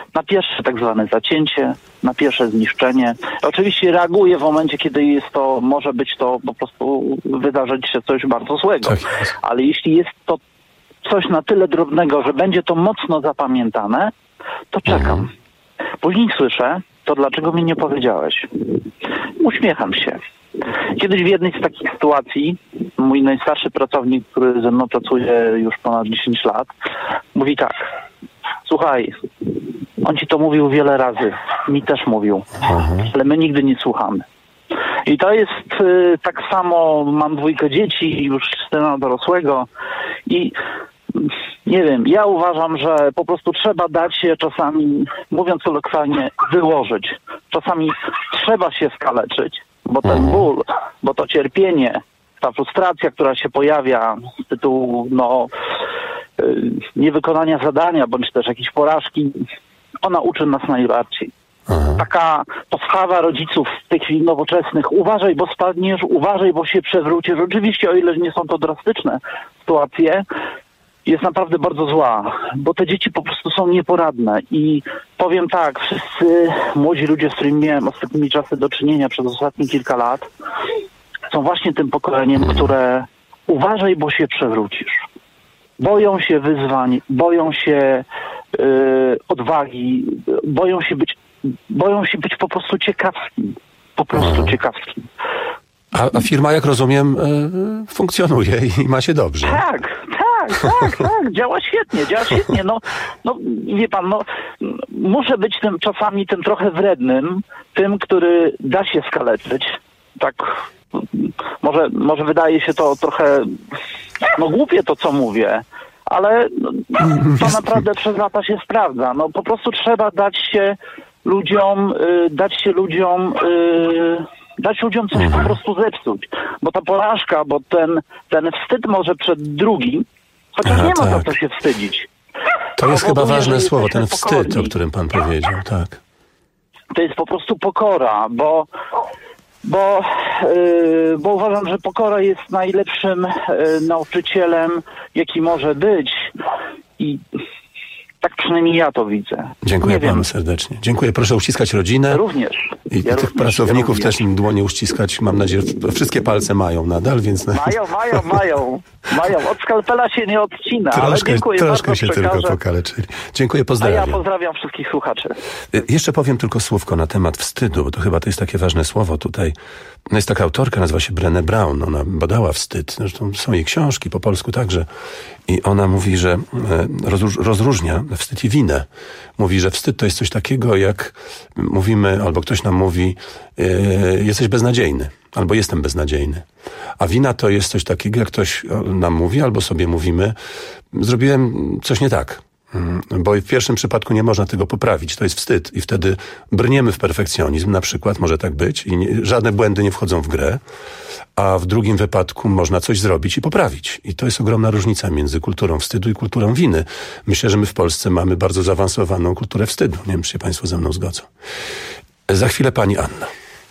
na pierwsze tak zwane zacięcie, na pierwsze zniszczenie. Oczywiście reaguje w momencie, kiedy jest to, może być to po prostu wydarzyć się coś bardzo złego. Tak. Ale jeśli jest to coś na tyle drobnego, że będzie to mocno zapamiętane, to czekam. Mhm. Później słyszę, to dlaczego mi nie powiedziałeś? Uśmiecham się. Kiedyś w jednej z takich sytuacji mój najstarszy pracownik, który ze mną pracuje już ponad dziesięć lat, mówi tak: słuchaj, on ci to mówił wiele razy, mi też mówił, ale my nigdy nie słuchamy. I to jest y, tak samo, mam dwójkę dzieci, już syna dorosłego i nie wiem, ja uważam, że po prostu trzeba dać się czasami, mówiąc kolokwialnie, wyłożyć. Czasami trzeba się skaleczyć, bo ten ból, bo to cierpienie, ta frustracja, która się pojawia z tytułu no, yy, niewykonania zadania, bądź też jakiejś porażki, ona uczy nas najbardziej. Aha. Taka poschawa rodziców w tych chwili nowoczesnych, uważaj, bo spadniesz, uważaj, bo się przewrócisz. Oczywiście, o ile nie są to drastyczne sytuacje, jest naprawdę bardzo zła, bo te dzieci po prostu są nieporadne i powiem tak, wszyscy młodzi ludzie, z którymi miałem ostatnimi czasy do czynienia przez ostatnie kilka lat, są właśnie tym pokoleniem, które uważaj, bo się przewrócisz. Boją się wyzwań, boją się yy, odwagi, boją się być, boją się być po prostu ciekawskim. Po prostu Aha. ciekawskim. A, a firma, jak rozumiem, yy, funkcjonuje i ma się dobrze. Tak, tak, tak, tak, działa świetnie, działa świetnie. No, no wie pan, no, muszę być tym czasami tym trochę wrednym, tym, który da się skaleczyć. Tak, może, może wydaje się to trochę, no głupie to, co mówię, ale to naprawdę przez lata się sprawdza. No po prostu trzeba dać się ludziom, y, dać się ludziom, y, dać ludziom coś po prostu zepsuć. Bo ta porażka, bo ten, ten wstyd może przed drugim, chociaż Aha, nie ma za tak. co się wstydzić. To jest chyba ważne słowo, ten wstyd, pokorni. o którym pan powiedział, tak. To jest po prostu pokora, bo Bo, yy, bo uważam, że pokora jest najlepszym yy, nauczycielem, jaki może być. I tak przynajmniej ja to widzę. Dziękuję Nie panu wiem. serdecznie. Dziękuję. Proszę uściskać rodzinę. Również. I ja tych również, pracowników ja też im dłonie uściskać. Mam nadzieję, że wszystkie palce mają nadal, więc... Mają, mają, mają. Mają. Od skalpela się nie odcina, ale Troszkę, dziękuję troszkę bardzo, się przekażę. tylko pokaleczyli. Dziękuję, A pozdrawiam. ja pozdrawiam wszystkich słuchaczy. Jeszcze powiem tylko słówko na temat wstydu, bo to chyba to jest takie ważne słowo tutaj. No jest taka autorka, nazywa się Brené Brown. Ona badała wstyd. Zresztą są jej książki, po polsku także. I ona mówi, że rozróż, rozróżnia wstyd i winę. Mówi, że wstyd to jest coś takiego, jak mówimy, albo ktoś nam mówi, yy, jesteś beznadziejny, albo jestem beznadziejny. A wina to jest coś takiego, jak ktoś nam mówi, albo sobie mówimy, zrobiłem coś nie tak. Bo w pierwszym przypadku nie można tego poprawić. To jest wstyd. I wtedy brniemy w perfekcjonizm, na przykład, może tak być, i nie, żadne błędy nie wchodzą w grę, a w drugim wypadku można coś zrobić i poprawić. I to jest ogromna różnica między kulturą wstydu i kulturą winy. Myślę, że my w Polsce mamy bardzo zaawansowaną kulturę wstydu. Nie wiem, czy się państwo ze mną zgodzą. Za chwilę pani Anna.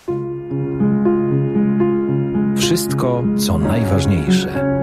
Wszystko, co najważniejsze.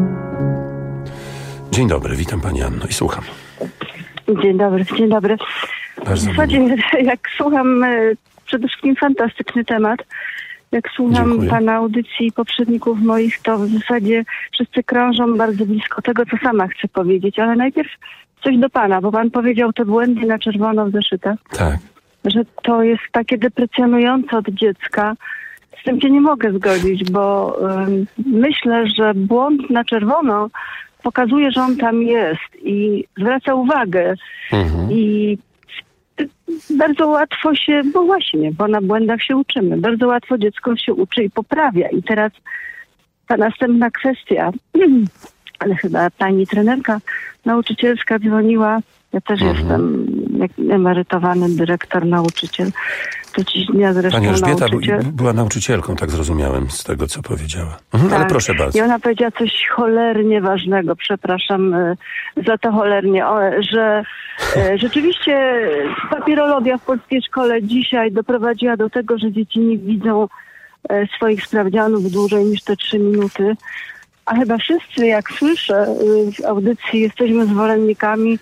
Dzień dobry, witam pani Anno i słucham. Dzień dobry, dzień dobry. Bardzo w zasadzie, jak słucham, przede wszystkim fantastyczny temat. Jak słucham Dziękuję. pana audycji i poprzedników moich, to w zasadzie wszyscy krążą bardzo blisko tego, co sama chcę powiedzieć. Ale najpierw coś do pana, bo pan powiedział te błędy na czerwono w zeszytach. Tak. Że to jest takie deprecjonujące od dziecka. Z tym się nie mogę zgodzić, bo um, myślę, że błąd na czerwono pokazuje, że on tam jest i zwraca uwagę. Mhm. I bardzo łatwo się, bo właśnie, bo na błędach się uczymy. Bardzo łatwo dziecko się uczy i poprawia. I teraz ta następna kwestia, ale chyba pani trenerka nauczycielska dzwoniła. Ja też mhm. jestem jak emerytowany dyrektor, nauczyciel. To dziś dnia zresztą Pani Elżbieta nauczyciel. bu- była nauczycielką, tak zrozumiałem z tego, co powiedziała. Mhm, tak. Ale proszę bardzo. I ona powiedziała coś cholernie ważnego, przepraszam y, za to cholernie, o, że y, rzeczywiście papierologia w polskiej szkole dzisiaj doprowadziła do tego, że dzieci nie widzą y, swoich sprawdzianów dłużej niż te trzy minuty. A chyba wszyscy, jak słyszę y, w audycji, jesteśmy zwolennikami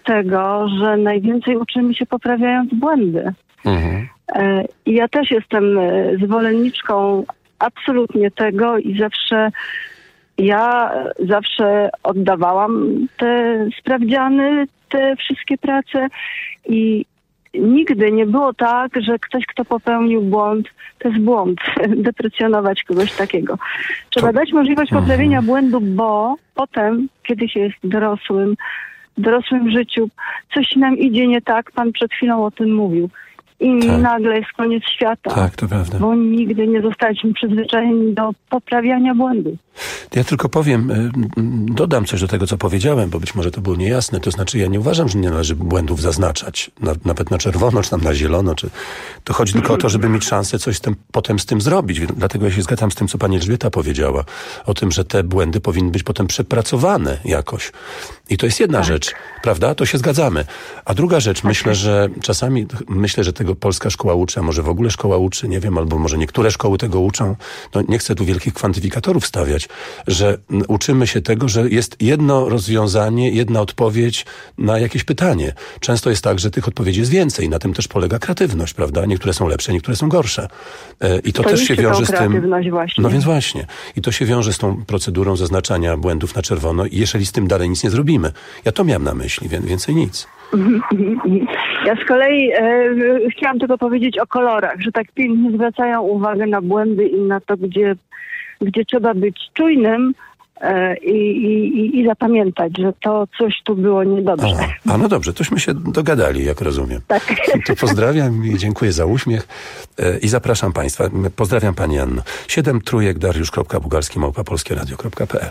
tego, że najwięcej uczymy się poprawiając błędy. Mhm. E, I ja też jestem e, zwolenniczką absolutnie tego i zawsze ja zawsze oddawałam te sprawdziany, te wszystkie prace i nigdy nie było tak, że ktoś, kto popełnił błąd, to jest błąd, deprecjonować kogoś takiego. Trzeba dać możliwość poprawienia błędu, bo potem, kiedy się jest dorosłym, w dorosłym życiu, coś nam idzie nie tak, pan przed chwilą o tym mówił. I Tak. nagle jest koniec świata. Tak, to prawda. Bo nigdy nie zostaliśmy przyzwyczajeni do poprawiania błędów. Ja tylko powiem, y, y, dodam coś do tego, co powiedziałem, bo być może to było niejasne. To znaczy, ja nie uważam, że nie należy błędów zaznaczać, na, nawet na czerwono, czy tam na zielono. Czy... To chodzi tylko o to, żeby mieć szansę coś z tym, potem z tym zrobić. Dlatego ja się zgadzam z tym, co pani Elżbieta powiedziała, o tym, że te błędy powinny być potem przepracowane jakoś. I to jest jedna Tak. rzecz, prawda? To się zgadzamy. A druga rzecz, myślę, że czasami, myślę, że tego polska szkoła uczy, a może w ogóle szkoła uczy, nie wiem, albo może niektóre szkoły tego uczą. No nie chcę tu wielkich kwantyfikatorów stawiać, że n- uczymy się tego, że jest jedno rozwiązanie, jedna odpowiedź na jakieś pytanie. Często jest tak, że tych odpowiedzi jest więcej. Na tym też polega kreatywność, prawda? Niektóre są lepsze, niektóre są gorsze. E, I to, To też się liczy tą wiąże z tym... kreatywność właśnie. No więc właśnie. I to się wiąże z tą procedurą zaznaczania błędów na czerwono i jeżeli z tym dalej nic nie zrobimy. Ja to miałem na myśli, wie- więcej nic. Ja z kolei e, chciałam tylko powiedzieć o kolorach, że tak pięknie zwracają uwagę na błędy i na to, gdzie, gdzie trzeba być czujnym e, i, i, i zapamiętać, że to coś tu było niedobrze. A, a no dobrze, tośmy się dogadali, jak rozumiem. Tak. To pozdrawiam i dziękuję za uśmiech e, i zapraszam Państwa. Pozdrawiam Pani Anno. Siedem trójek dariusz.bugalski małpa polskieradio.pl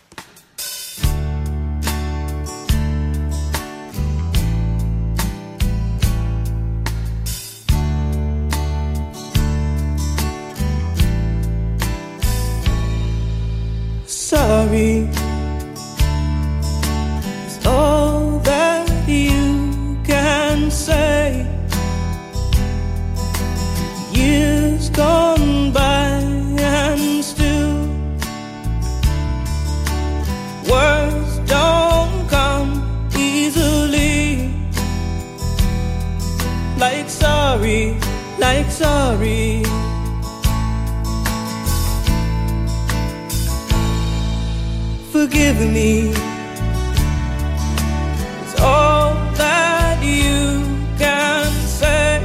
Sorry is all that you can say. Years gone by and still words don't come easily. Like sorry, like sorry. Forgive me, it's all that you can say.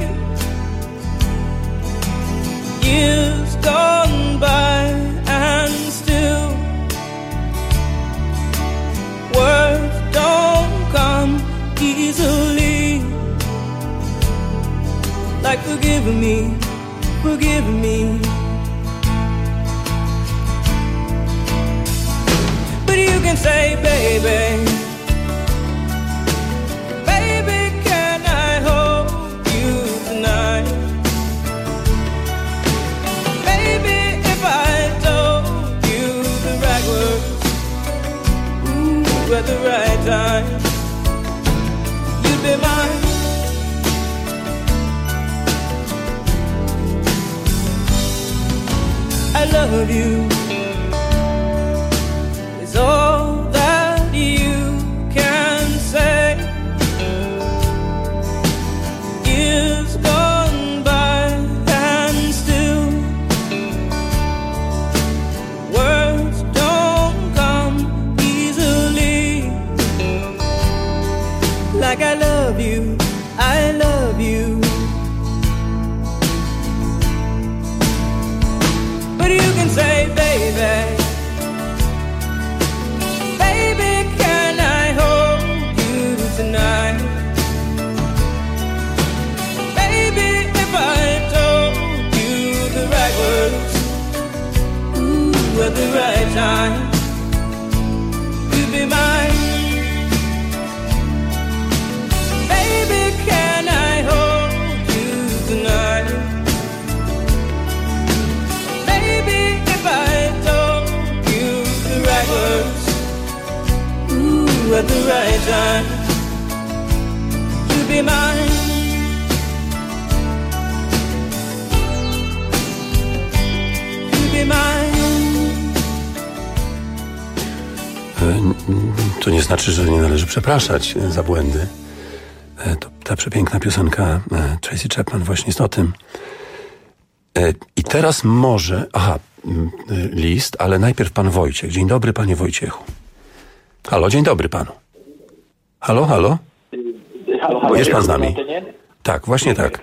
Years gone by and still words don't come easily. Like forgive me, forgive me. But you can say, baby, baby, can I hold you tonight? Baby, if I told you the right words, ooh, at the right time, you'd be mine. I love you. Is all that you can say. Years gone by and still words don't come easily. Like I love you, I love you. But you can say, baby, tonight. Baby, if I told you the right words, ooh, at the right time, you'd be mine. Baby, can I hold you tonight? Baby, if I told you the right words, ooh, at the right time, be mine. You be mine. To nie znaczy, że nie należy przepraszać za błędy. To ta przepiękna piosenka Tracy Chapman właśnie jest o tym. I teraz może... Aha, list, ale najpierw pan Wojciech. Dzień dobry, panie Wojciechu. Halo, dzień dobry panu. Halo, halo? Halo, halo. Jest pan z nami? Tak, właśnie tak.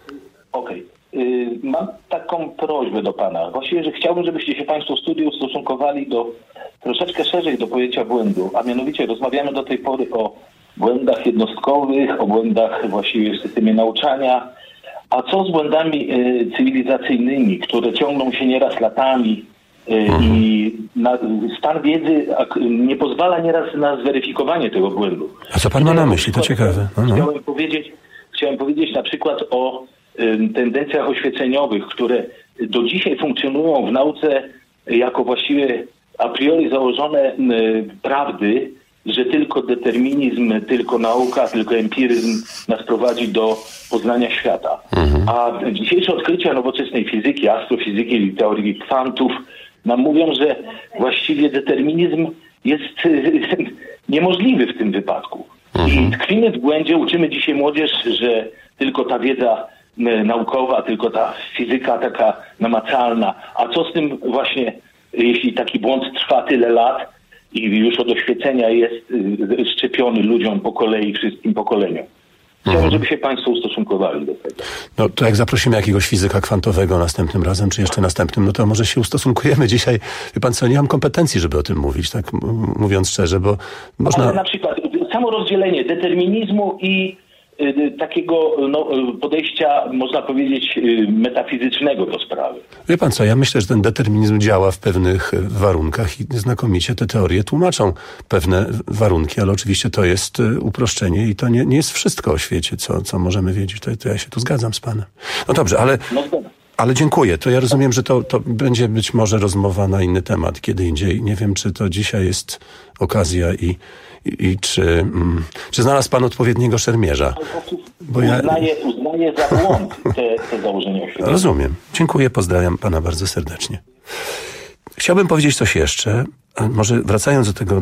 Okej. Okay. Mam taką prośbę do pana. Właściwie, że chciałbym, żebyście się państwo w studiu ustosunkowali do troszeczkę szerzej do pojęcia błędu, a mianowicie rozmawiamy do tej pory o błędach jednostkowych, o błędach właściwie w systemie nauczania, a co z błędami y, cywilizacyjnymi, które ciągną się nieraz latami y, mhm. i na, stan wiedzy ak, nie pozwala nieraz na zweryfikowanie tego błędu. A co pan ma na myśli? To ciekawe. No, no. Chciałem powiedzieć, chciałem powiedzieć na przykład o y, tendencjach oświeceniowych, które do dzisiaj funkcjonują w nauce jako właściwie a priori założone y, prawdy, że tylko determinizm, tylko nauka, tylko empiryzm nas prowadzi do poznania świata. Mhm. A dzisiejsze odkrycia nowoczesnej fizyki, astrofizyki i teorii kwantów nam mówią, że właściwie determinizm jest niemożliwy w tym wypadku. Mhm. I tkwimy w błędzie, uczymy dzisiaj młodzież, że tylko ta wiedza naukowa, tylko ta fizyka taka namacalna. A co z tym właśnie, jeśli taki błąd trwa tyle lat, i już od oświecenia jest y, szczepiony ludziom po kolei, wszystkim pokoleniom. Chciałbym, mhm. żeby się państwo ustosunkowali do tego. No to jak zaprosimy jakiegoś fizyka kwantowego następnym razem, czy jeszcze następnym, no to może się ustosunkujemy dzisiaj. Wie pan co, nie mam kompetencji, żeby o tym mówić, tak m- mówiąc szczerze, bo można... Ale na przykład samo rozdzielenie determinizmu i y, takiego no, podejścia, można powiedzieć, y, metafizycznego do sprawy. Wie pan co, ja myślę, że ten determinizm działa w pewnych warunkach i znakomicie te teorie tłumaczą pewne warunki, ale oczywiście to jest uproszczenie i to nie, nie jest wszystko o świecie, co, co możemy wiedzieć. To, to ja się tu zgadzam z panem. No dobrze, ale, ale dziękuję. To ja rozumiem, że to, to będzie być może rozmowa na inny temat, kiedy indziej. Nie wiem, czy to dzisiaj jest okazja i I, i czy, mm, czy znalazł pan odpowiedniego szermierza? Bo ja... uznaję, uznaję za błąd te, te założenia oświecenia. Rozumiem. Dziękuję, pozdrawiam pana bardzo serdecznie. Chciałbym powiedzieć coś jeszcze, a może wracając do tego,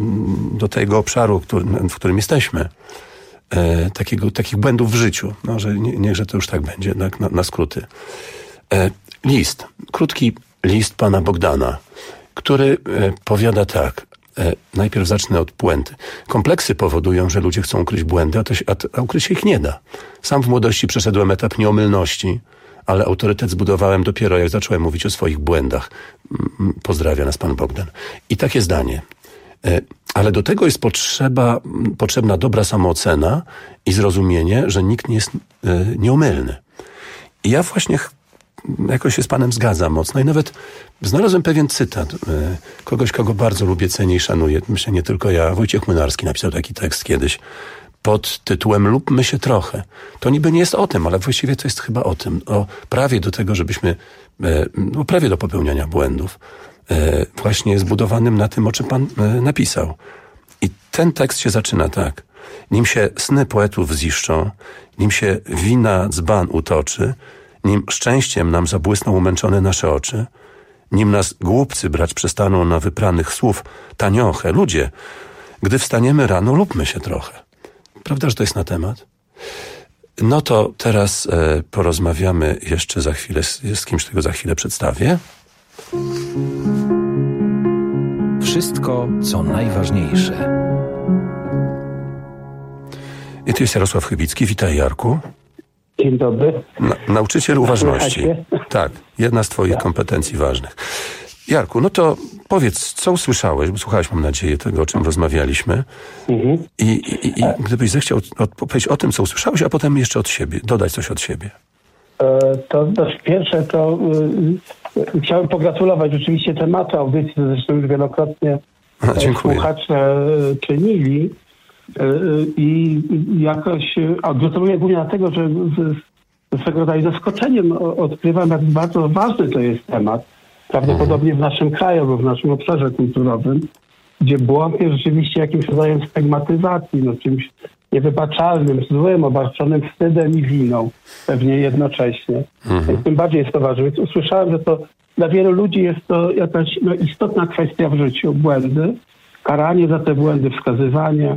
do tego obszaru, który, w którym jesteśmy, e, takiego, takich błędów w życiu. No, że nie, niechże to już tak będzie, na, na, na skróty. E, list, krótki list pana Bogdana, który e, powiada tak. E, najpierw zacznę od błędy. Kompleksy powodują, że ludzie chcą ukryć błędy, a, to się, a, a ukryć się ich nie da. Sam w młodości przeszedłem etap nieomylności, ale autorytet zbudowałem dopiero, jak zacząłem mówić o swoich błędach. Pozdrawia nas pan Bogdan. I takie zdanie. E, ale do tego jest potrzeba, potrzebna dobra samoocena i zrozumienie, że nikt nie jest e, nieomylny. I ja właśnie ch- jakoś się z panem zgadzam mocno i nawet znalazłem pewien cytat. Kogoś, kogo bardzo lubię, cenię i szanuję. Myślę, nie tylko ja. Wojciech Młynarski napisał taki tekst kiedyś pod tytułem Lubmy się trochę. To niby nie jest o tym, ale właściwie to jest chyba o tym. O prawie do tego, żebyśmy, o prawie do popełniania błędów. Właśnie zbudowanym na tym, o czym pan napisał. I ten tekst się zaczyna tak. Nim się sny poetów ziszczą, nim się wina dzban utoczy, nim szczęściem nam zabłysną umęczone nasze oczy, nim nas głupcy brać przestaną na wypranych słów tanioche. Ludzie, gdy wstaniemy rano, lubmy się trochę. Prawda, że to jest na temat? No to teraz e, porozmawiamy jeszcze za chwilę z, z kimś, tego za chwilę przedstawię. Wszystko, co najważniejsze. I tu jest Jarosław Chybicki. Witaj, Jarku. Dzień dobry. Na, nauczyciel uważności. Tak, jedna z twoich tak. kompetencji ważnych. Jarku, no to powiedz, co usłyszałeś, bo słuchałeś, mam nadzieję, tego, o czym rozmawialiśmy. Mhm. I, i, i gdybyś zechciał powiedzieć o tym, co usłyszałeś, a potem jeszcze od siebie, dodać coś od siebie. E, to, to pierwsze, to y, chciałem pogratulować rzeczywiście tematu audycji, to zresztą już wielokrotnie a, dziękuję. słuchacze czynili. I jakoś a gratuluję głównie dlatego, że z, z swego rodzaju zaskoczeniem odkrywam, jak bardzo ważny to jest temat. Prawdopodobnie w naszym kraju, albo w naszym obszarze kulturowym, gdzie błąd jest rzeczywiście jakimś rodzajem stygmatyzacji, no czymś niewybaczalnym, złym, obarczonym wstydem i winą, pewnie jednocześnie. Mhm. Więc tym bardziej jest to ważne. Więc usłyszałem, że to dla wielu ludzi jest to jakaś no, istotna kwestia w życiu, błędy. karanie za te błędy, wskazywanie.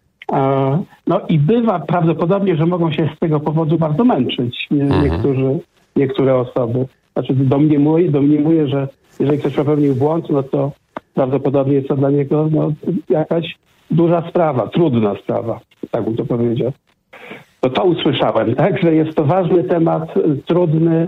No i bywa prawdopodobnie, że mogą się z tego powodu bardzo męczyć nie, Mhm. niektórzy, niektóre osoby. Znaczy domniemuję, domniemuję, że jeżeli ktoś popełnił błąd, no to prawdopodobnie jest to dla niego no, jakaś duża sprawa, trudna sprawa, tak bym to powiedział. To to usłyszałem, tak, że jest to ważny temat, y, trudny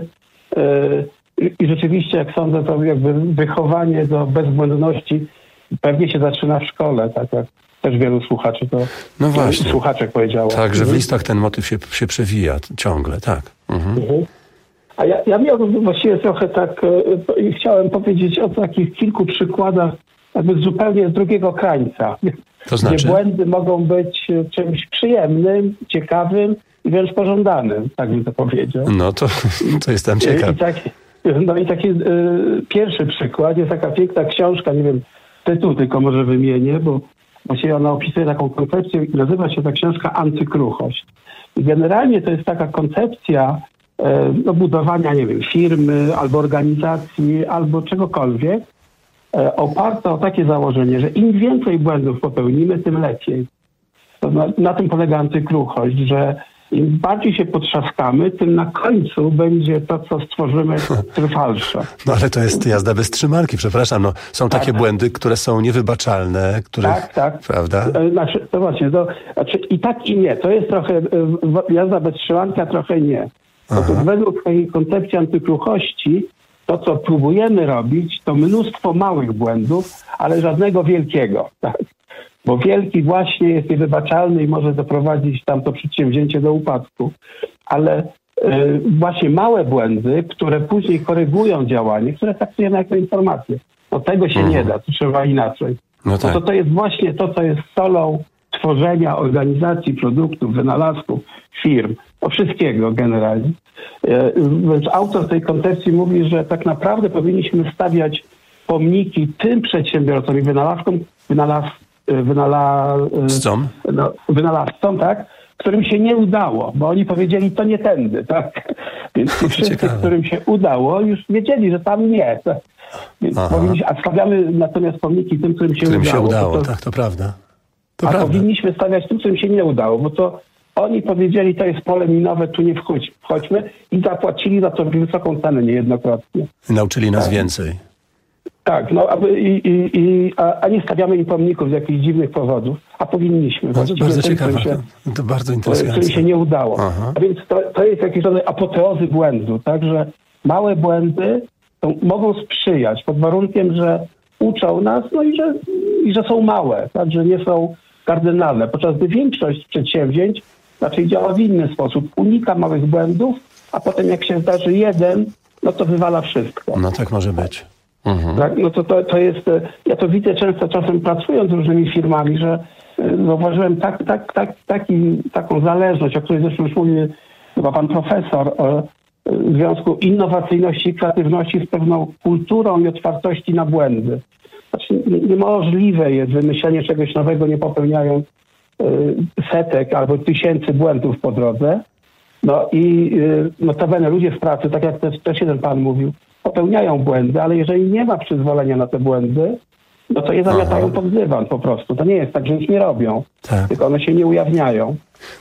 yy, i rzeczywiście, jak sądzę, to jakby wychowanie do bezbłędności pewnie się zaczyna w szkole, tak jak też wielu słuchaczy to No właśnie. słuchaczek powiedziało. Tak, że w Mhm. listach ten motyw się, się przewija ciągle, tak. Mhm. Mhm. A ja, ja miałbym właściwie trochę tak, e, i chciałem powiedzieć o takich kilku przykładach jakby zupełnie z drugiego krańca. To znaczy? Gdzie błędy mogą być e, czymś przyjemnym, ciekawym i wręcz pożądanym, tak bym to powiedział. No to, to jestem ciekaw. I taki, no i taki e, pierwszy przykład jest taka piękna książka, nie wiem, tytuł tylko może wymienię, bo właściwie ona opisuje taką koncepcję i nazywa się ta książka Antykruchość. I generalnie to jest taka koncepcja e, no, budowania, nie wiem, firmy albo organizacji, albo czegokolwiek, e, oparta o takie założenie, że im więcej błędów popełnimy, tym lepiej. To na, na tym polega antykruchość, że im bardziej się potrzaskamy, tym na końcu będzie to, co stworzymy, trwalsze. No ale to jest jazda bez trzymanki, przepraszam. No, są takie Tak. błędy, które są niewybaczalne, których, Tak, tak. prawda? E, Znaczy, to właśnie, to, znaczy i tak i nie. To jest trochę, e, w- jazda bez trzymanka, trochę nie. Otóż według tej koncepcji antykruchości, to co próbujemy robić, to mnóstwo małych błędów, ale żadnego wielkiego. Tak? Bo wielki właśnie jest niewybaczalny i może doprowadzić tamto przedsięwzięcie do upadku. Ale e, właśnie małe błędy, które później korygują działanie, które traktujemy jako informacje. No tego się nie da, to trzeba inaczej. No No tak. to to jest właśnie to, co jest solą tworzenia organizacji, produktów, wynalazków, firm, o wszystkiego generalnie. E, Więc autor tej koncepcji mówi, że tak naprawdę powinniśmy stawiać pomniki tym przedsiębiorcom i wynalazkom, wynalaz, wynala, Scom? no, wynalazcom, tak, którym się nie udało, bo oni powiedzieli, to nie tędy, tak? Więc ci wszyscy, Ciekawe. którym się udało, już wiedzieli, że tam nie. Tak? Więc Aha. powinniśmy, a stawiamy natomiast pomniki tym, którym się Którym udało. się udało, bo to, tak, to prawda. To a prawda. powinniśmy stawiać tym, którym się nie udało, bo to oni powiedzieli, to jest pole minowe, tu nie wchodź, wchodźmy i zapłacili za to wysoką cenę niejednokrotnie. Nauczyli nas więcej. Tak, no aby i, i, i, a, a nie stawiamy im pomników z jakichś dziwnych powodów, a powinniśmy. Bardzo, Właściwie bardzo tym, ciekawe. którym się, To bardzo którym interesujące. się nie udało. Aha. A więc to, to jest jakiś rodzaj apoteozy błędu, tak, że małe błędy to mogą sprzyjać pod warunkiem, że uczą nas, no i że, i że są małe, tak, że nie są kardynalne, podczas gdy większość przedsięwzięć raczej działa w inny sposób. Unika małych błędów, a potem jak się zdarzy jeden, no to wywala wszystko. No tak może być. Mhm. Tak, no to, to, to jest, e, ja to widzę często czasem pracując z różnymi firmami, że e, zauważyłem tak, tak, tak, taki, taką zależność, o której zresztą już mówił chyba pan profesor, o e, związku innowacyjności i kreatywności z pewną kulturą i otwartości na błędy. Znaczy, nie- niemożliwe jest wymyślenie czegoś nowego, nie popełniając e, setek albo tysięcy błędów po drodze. No i e, notabene ludzie w pracy, tak jak też, też jeden pan mówił, popełniają błędy, ale jeżeli nie ma przyzwolenia na te błędy, no to je zamiatają pod dywan po prostu. To nie jest tak, że nic nie robią, Tak. tylko one się nie ujawniają.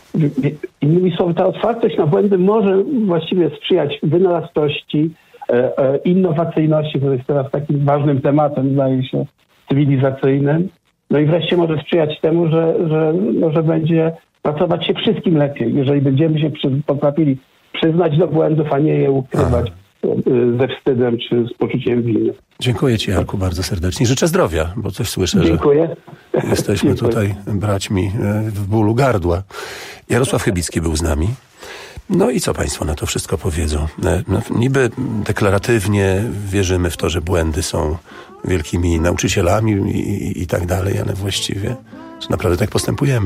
Innymi słowy, ta otwartość na błędy może właściwie sprzyjać wynalazczości, e, e, innowacyjności, to jest teraz takim ważnym tematem, zdaje się, cywilizacyjnym. No i wreszcie może sprzyjać temu, że, że, no, że będzie pracować się wszystkim lepiej, jeżeli będziemy się przy, potrafili przyznać do błędów, a nie je ukrywać e, ze wstydem czy z poczuciem winy. Dziękuję Ci, Jarku, bardzo serdecznie. Życzę zdrowia, bo coś słyszę, Dziękuję. że jesteśmy Dziękuję. tutaj braćmi e, w bólu gardła. Jarosław Chybicki był z nami. No i co Państwo na to wszystko powiedzą? E, No, niby deklaratywnie wierzymy w to, że błędy są wielkimi nauczycielami i, i, i tak dalej, ale właściwie że naprawdę tak postępujemy.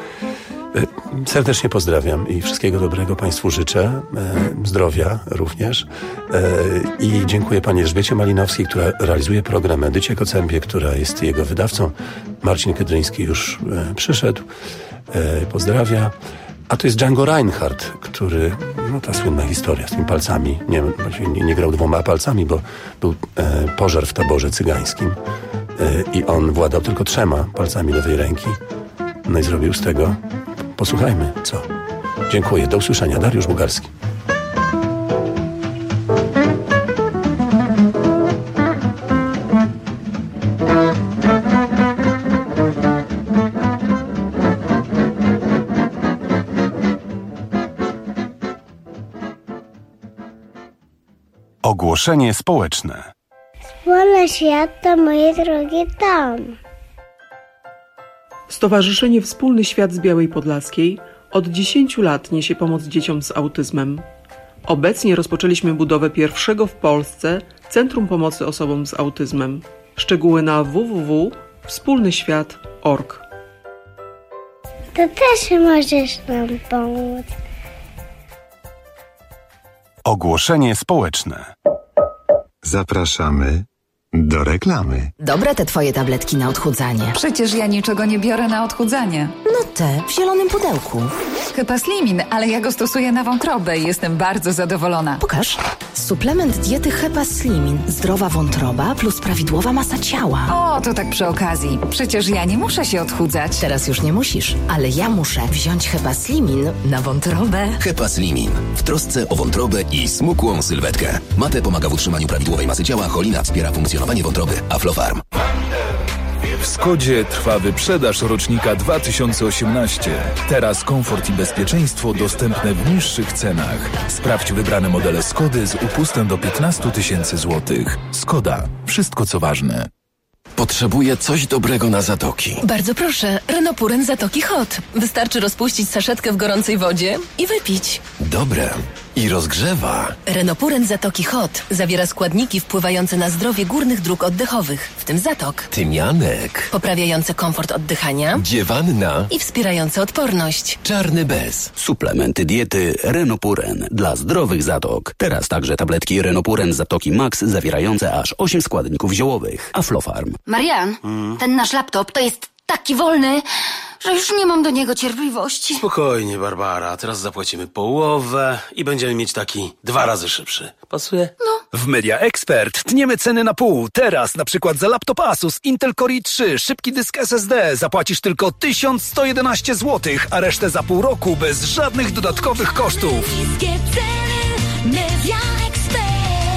E, Serdecznie pozdrawiam i wszystkiego dobrego Państwu życzę, e, zdrowia również e, i dziękuję Pani Elżbiecie Malinowskiej, która realizuje program Edycie Kocębie, która jest jego wydawcą. Marcin Kydryński już e, przyszedł, e, pozdrawia. A to jest Django Reinhardt, który, no ta słynna historia z tymi palcami, nie, nie, nie grał dwoma palcami, bo był e, pożar w taborze cygańskim. I on władał tylko trzema palcami lewej ręki. No i zrobił z tego. Posłuchajmy, co? Dziękuję, do usłyszenia. Dariusz Bugarski. Ogłoszenie społeczne. Wolny świat to moje drogie dom. Stowarzyszenie Wspólny Świat z Białej Podlaskiej od dziesięciu lat niesie pomoc dzieciom z autyzmem. Obecnie rozpoczęliśmy budowę pierwszego w Polsce Centrum Pomocy Osobom z Autyzmem. Szczegóły na w w w kropka wspólny świat kropka org. To też możesz nam pomóc. Ogłoszenie społeczne. Zapraszamy do reklamy. Dobre te twoje tabletki na odchudzanie. Przecież ja niczego nie biorę na odchudzanie. No te, w zielonym pudełku. Hepaslimin, ale ja go stosuję na wątrobę i jestem bardzo zadowolona. Pokaż. Suplement diety Hepaslimin. Zdrowa wątroba plus prawidłowa masa ciała. O, to tak przy okazji. Przecież ja nie muszę się odchudzać. Teraz już nie musisz, ale ja muszę wziąć Hepaslimin na wątrobę. Hepaslimin. W trosce o wątrobę i smukłą sylwetkę. Mate pomaga w utrzymaniu prawidłowej masy ciała, cholina wspiera funkcjonowanie wątroby. Aflofarm. W Skodzie trwa wyprzedaż rocznika dwa tysiące osiemnaście. Teraz komfort i bezpieczeństwo dostępne w niższych cenach. Sprawdź wybrane modele Skody z upustem do piętnaście tysięcy złotych. Skoda. Wszystko co ważne. Potrzebuję coś dobrego na zatoki. Bardzo proszę, Renopuren Zatoki Hot. Wystarczy rozpuścić saszetkę w gorącej wodzie i wypić. Dobre. I rozgrzewa. Renopuren Zatoki Hot zawiera składniki wpływające na zdrowie górnych dróg oddechowych, w tym zatok. Tymianek. Poprawiające komfort oddychania. Dziewanna. I wspierające odporność. Czarny bez. Suplementy diety Renopuren dla zdrowych zatok. Teraz także tabletki Renopuren Zatoki Max zawierające aż osiem składników ziołowych. Aflofarm. Marian, Hmm? ten nasz laptop to jest taki wolny, że już nie mam do niego cierpliwości. Spokojnie, Barbara. Teraz zapłacimy połowę i będziemy mieć taki dwa razy szybszy. Pasuje? No. W Media Expert tniemy ceny na pół. Teraz na przykład za laptop Asus Intel Core i trzy, szybki dysk S S D zapłacisz tylko tysiąc sto jedenaście złotych, a resztę za pół roku bez żadnych dodatkowych kosztów. Media Expert.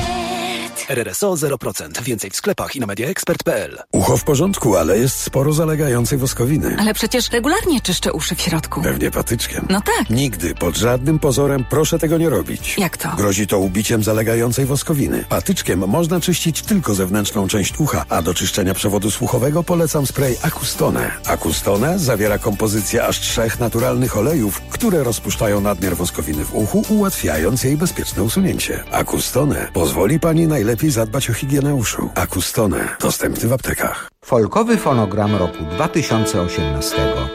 R R S O zero procent. Więcej w sklepach i na mediaexpert kropka p l. Ucho w porządku, ale jest sporo zalegającej woskowiny. Ale przecież regularnie czyszczę uszy w środku. Pewnie patyczkiem. No tak. Nigdy, pod żadnym pozorem proszę tego nie robić. Jak to? Grozi to ubiciem zalegającej woskowiny. Patyczkiem można czyścić tylko zewnętrzną część ucha, a do czyszczenia przewodu słuchowego polecam spray Acustone. Acustone zawiera kompozycję aż trzech naturalnych olejów, które rozpuszczają nadmiar woskowiny w uchu, ułatwiając jej bezpieczne usunięcie. Acustone pozwoli pani najlepiej zadbać o higienę uszu. Acustone. Dostępny w aptekach. Folkowy fonogram roku dwa tysiące osiemnastego.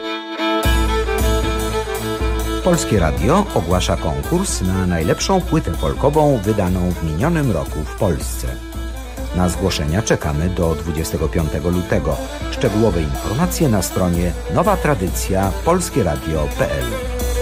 Polskie Radio ogłasza konkurs na najlepszą płytę folkową wydaną w minionym roku w Polsce. Na zgłoszenia czekamy do dwudziestego piątego lutego. Szczegółowe informacje na stronie nowa tradycja polskieradio kropka p l.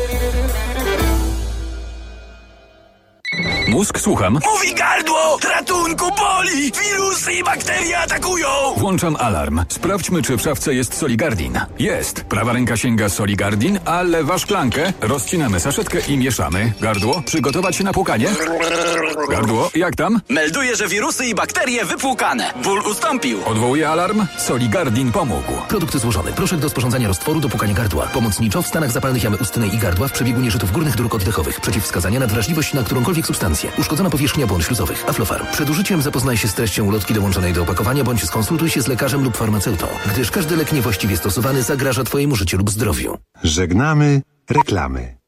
Mózg, słucham. Mówi gardło! Ratunku, boli! Wirusy i bakterie atakują! Włączam alarm. Sprawdźmy, czy w szafce jest Soligardin. Jest. Prawa ręka sięga Soligardin, a lewa szklankę. Rozcinamy saszetkę i mieszamy. Gardło, przygotować się na płukanie. Gardło, jak tam? Melduję, że wirusy i bakterie wypłukane. Ból ustąpił. Odwołuję alarm. Soligardin pomógł. Produkt złożony. Proszek do sporządzania roztworu do płukania gardła. Pomocniczo w stanach zapalnych jamy ustnej i gardła w przebiegu nieżytów górnych dróg oddechowych. Przeciwwskazania na wrażliwość na którąkolwiek substancję. Uszkodzona powierzchnia błąd śluzowych. Aflofarm. Przed użyciem zapoznaj się z treścią ulotki dołączonej do opakowania bądź skonsultuj się z lekarzem lub farmaceutą, gdyż każdy lek niewłaściwie stosowany zagraża Twojemu życiu lub zdrowiu. Żegnamy reklamy.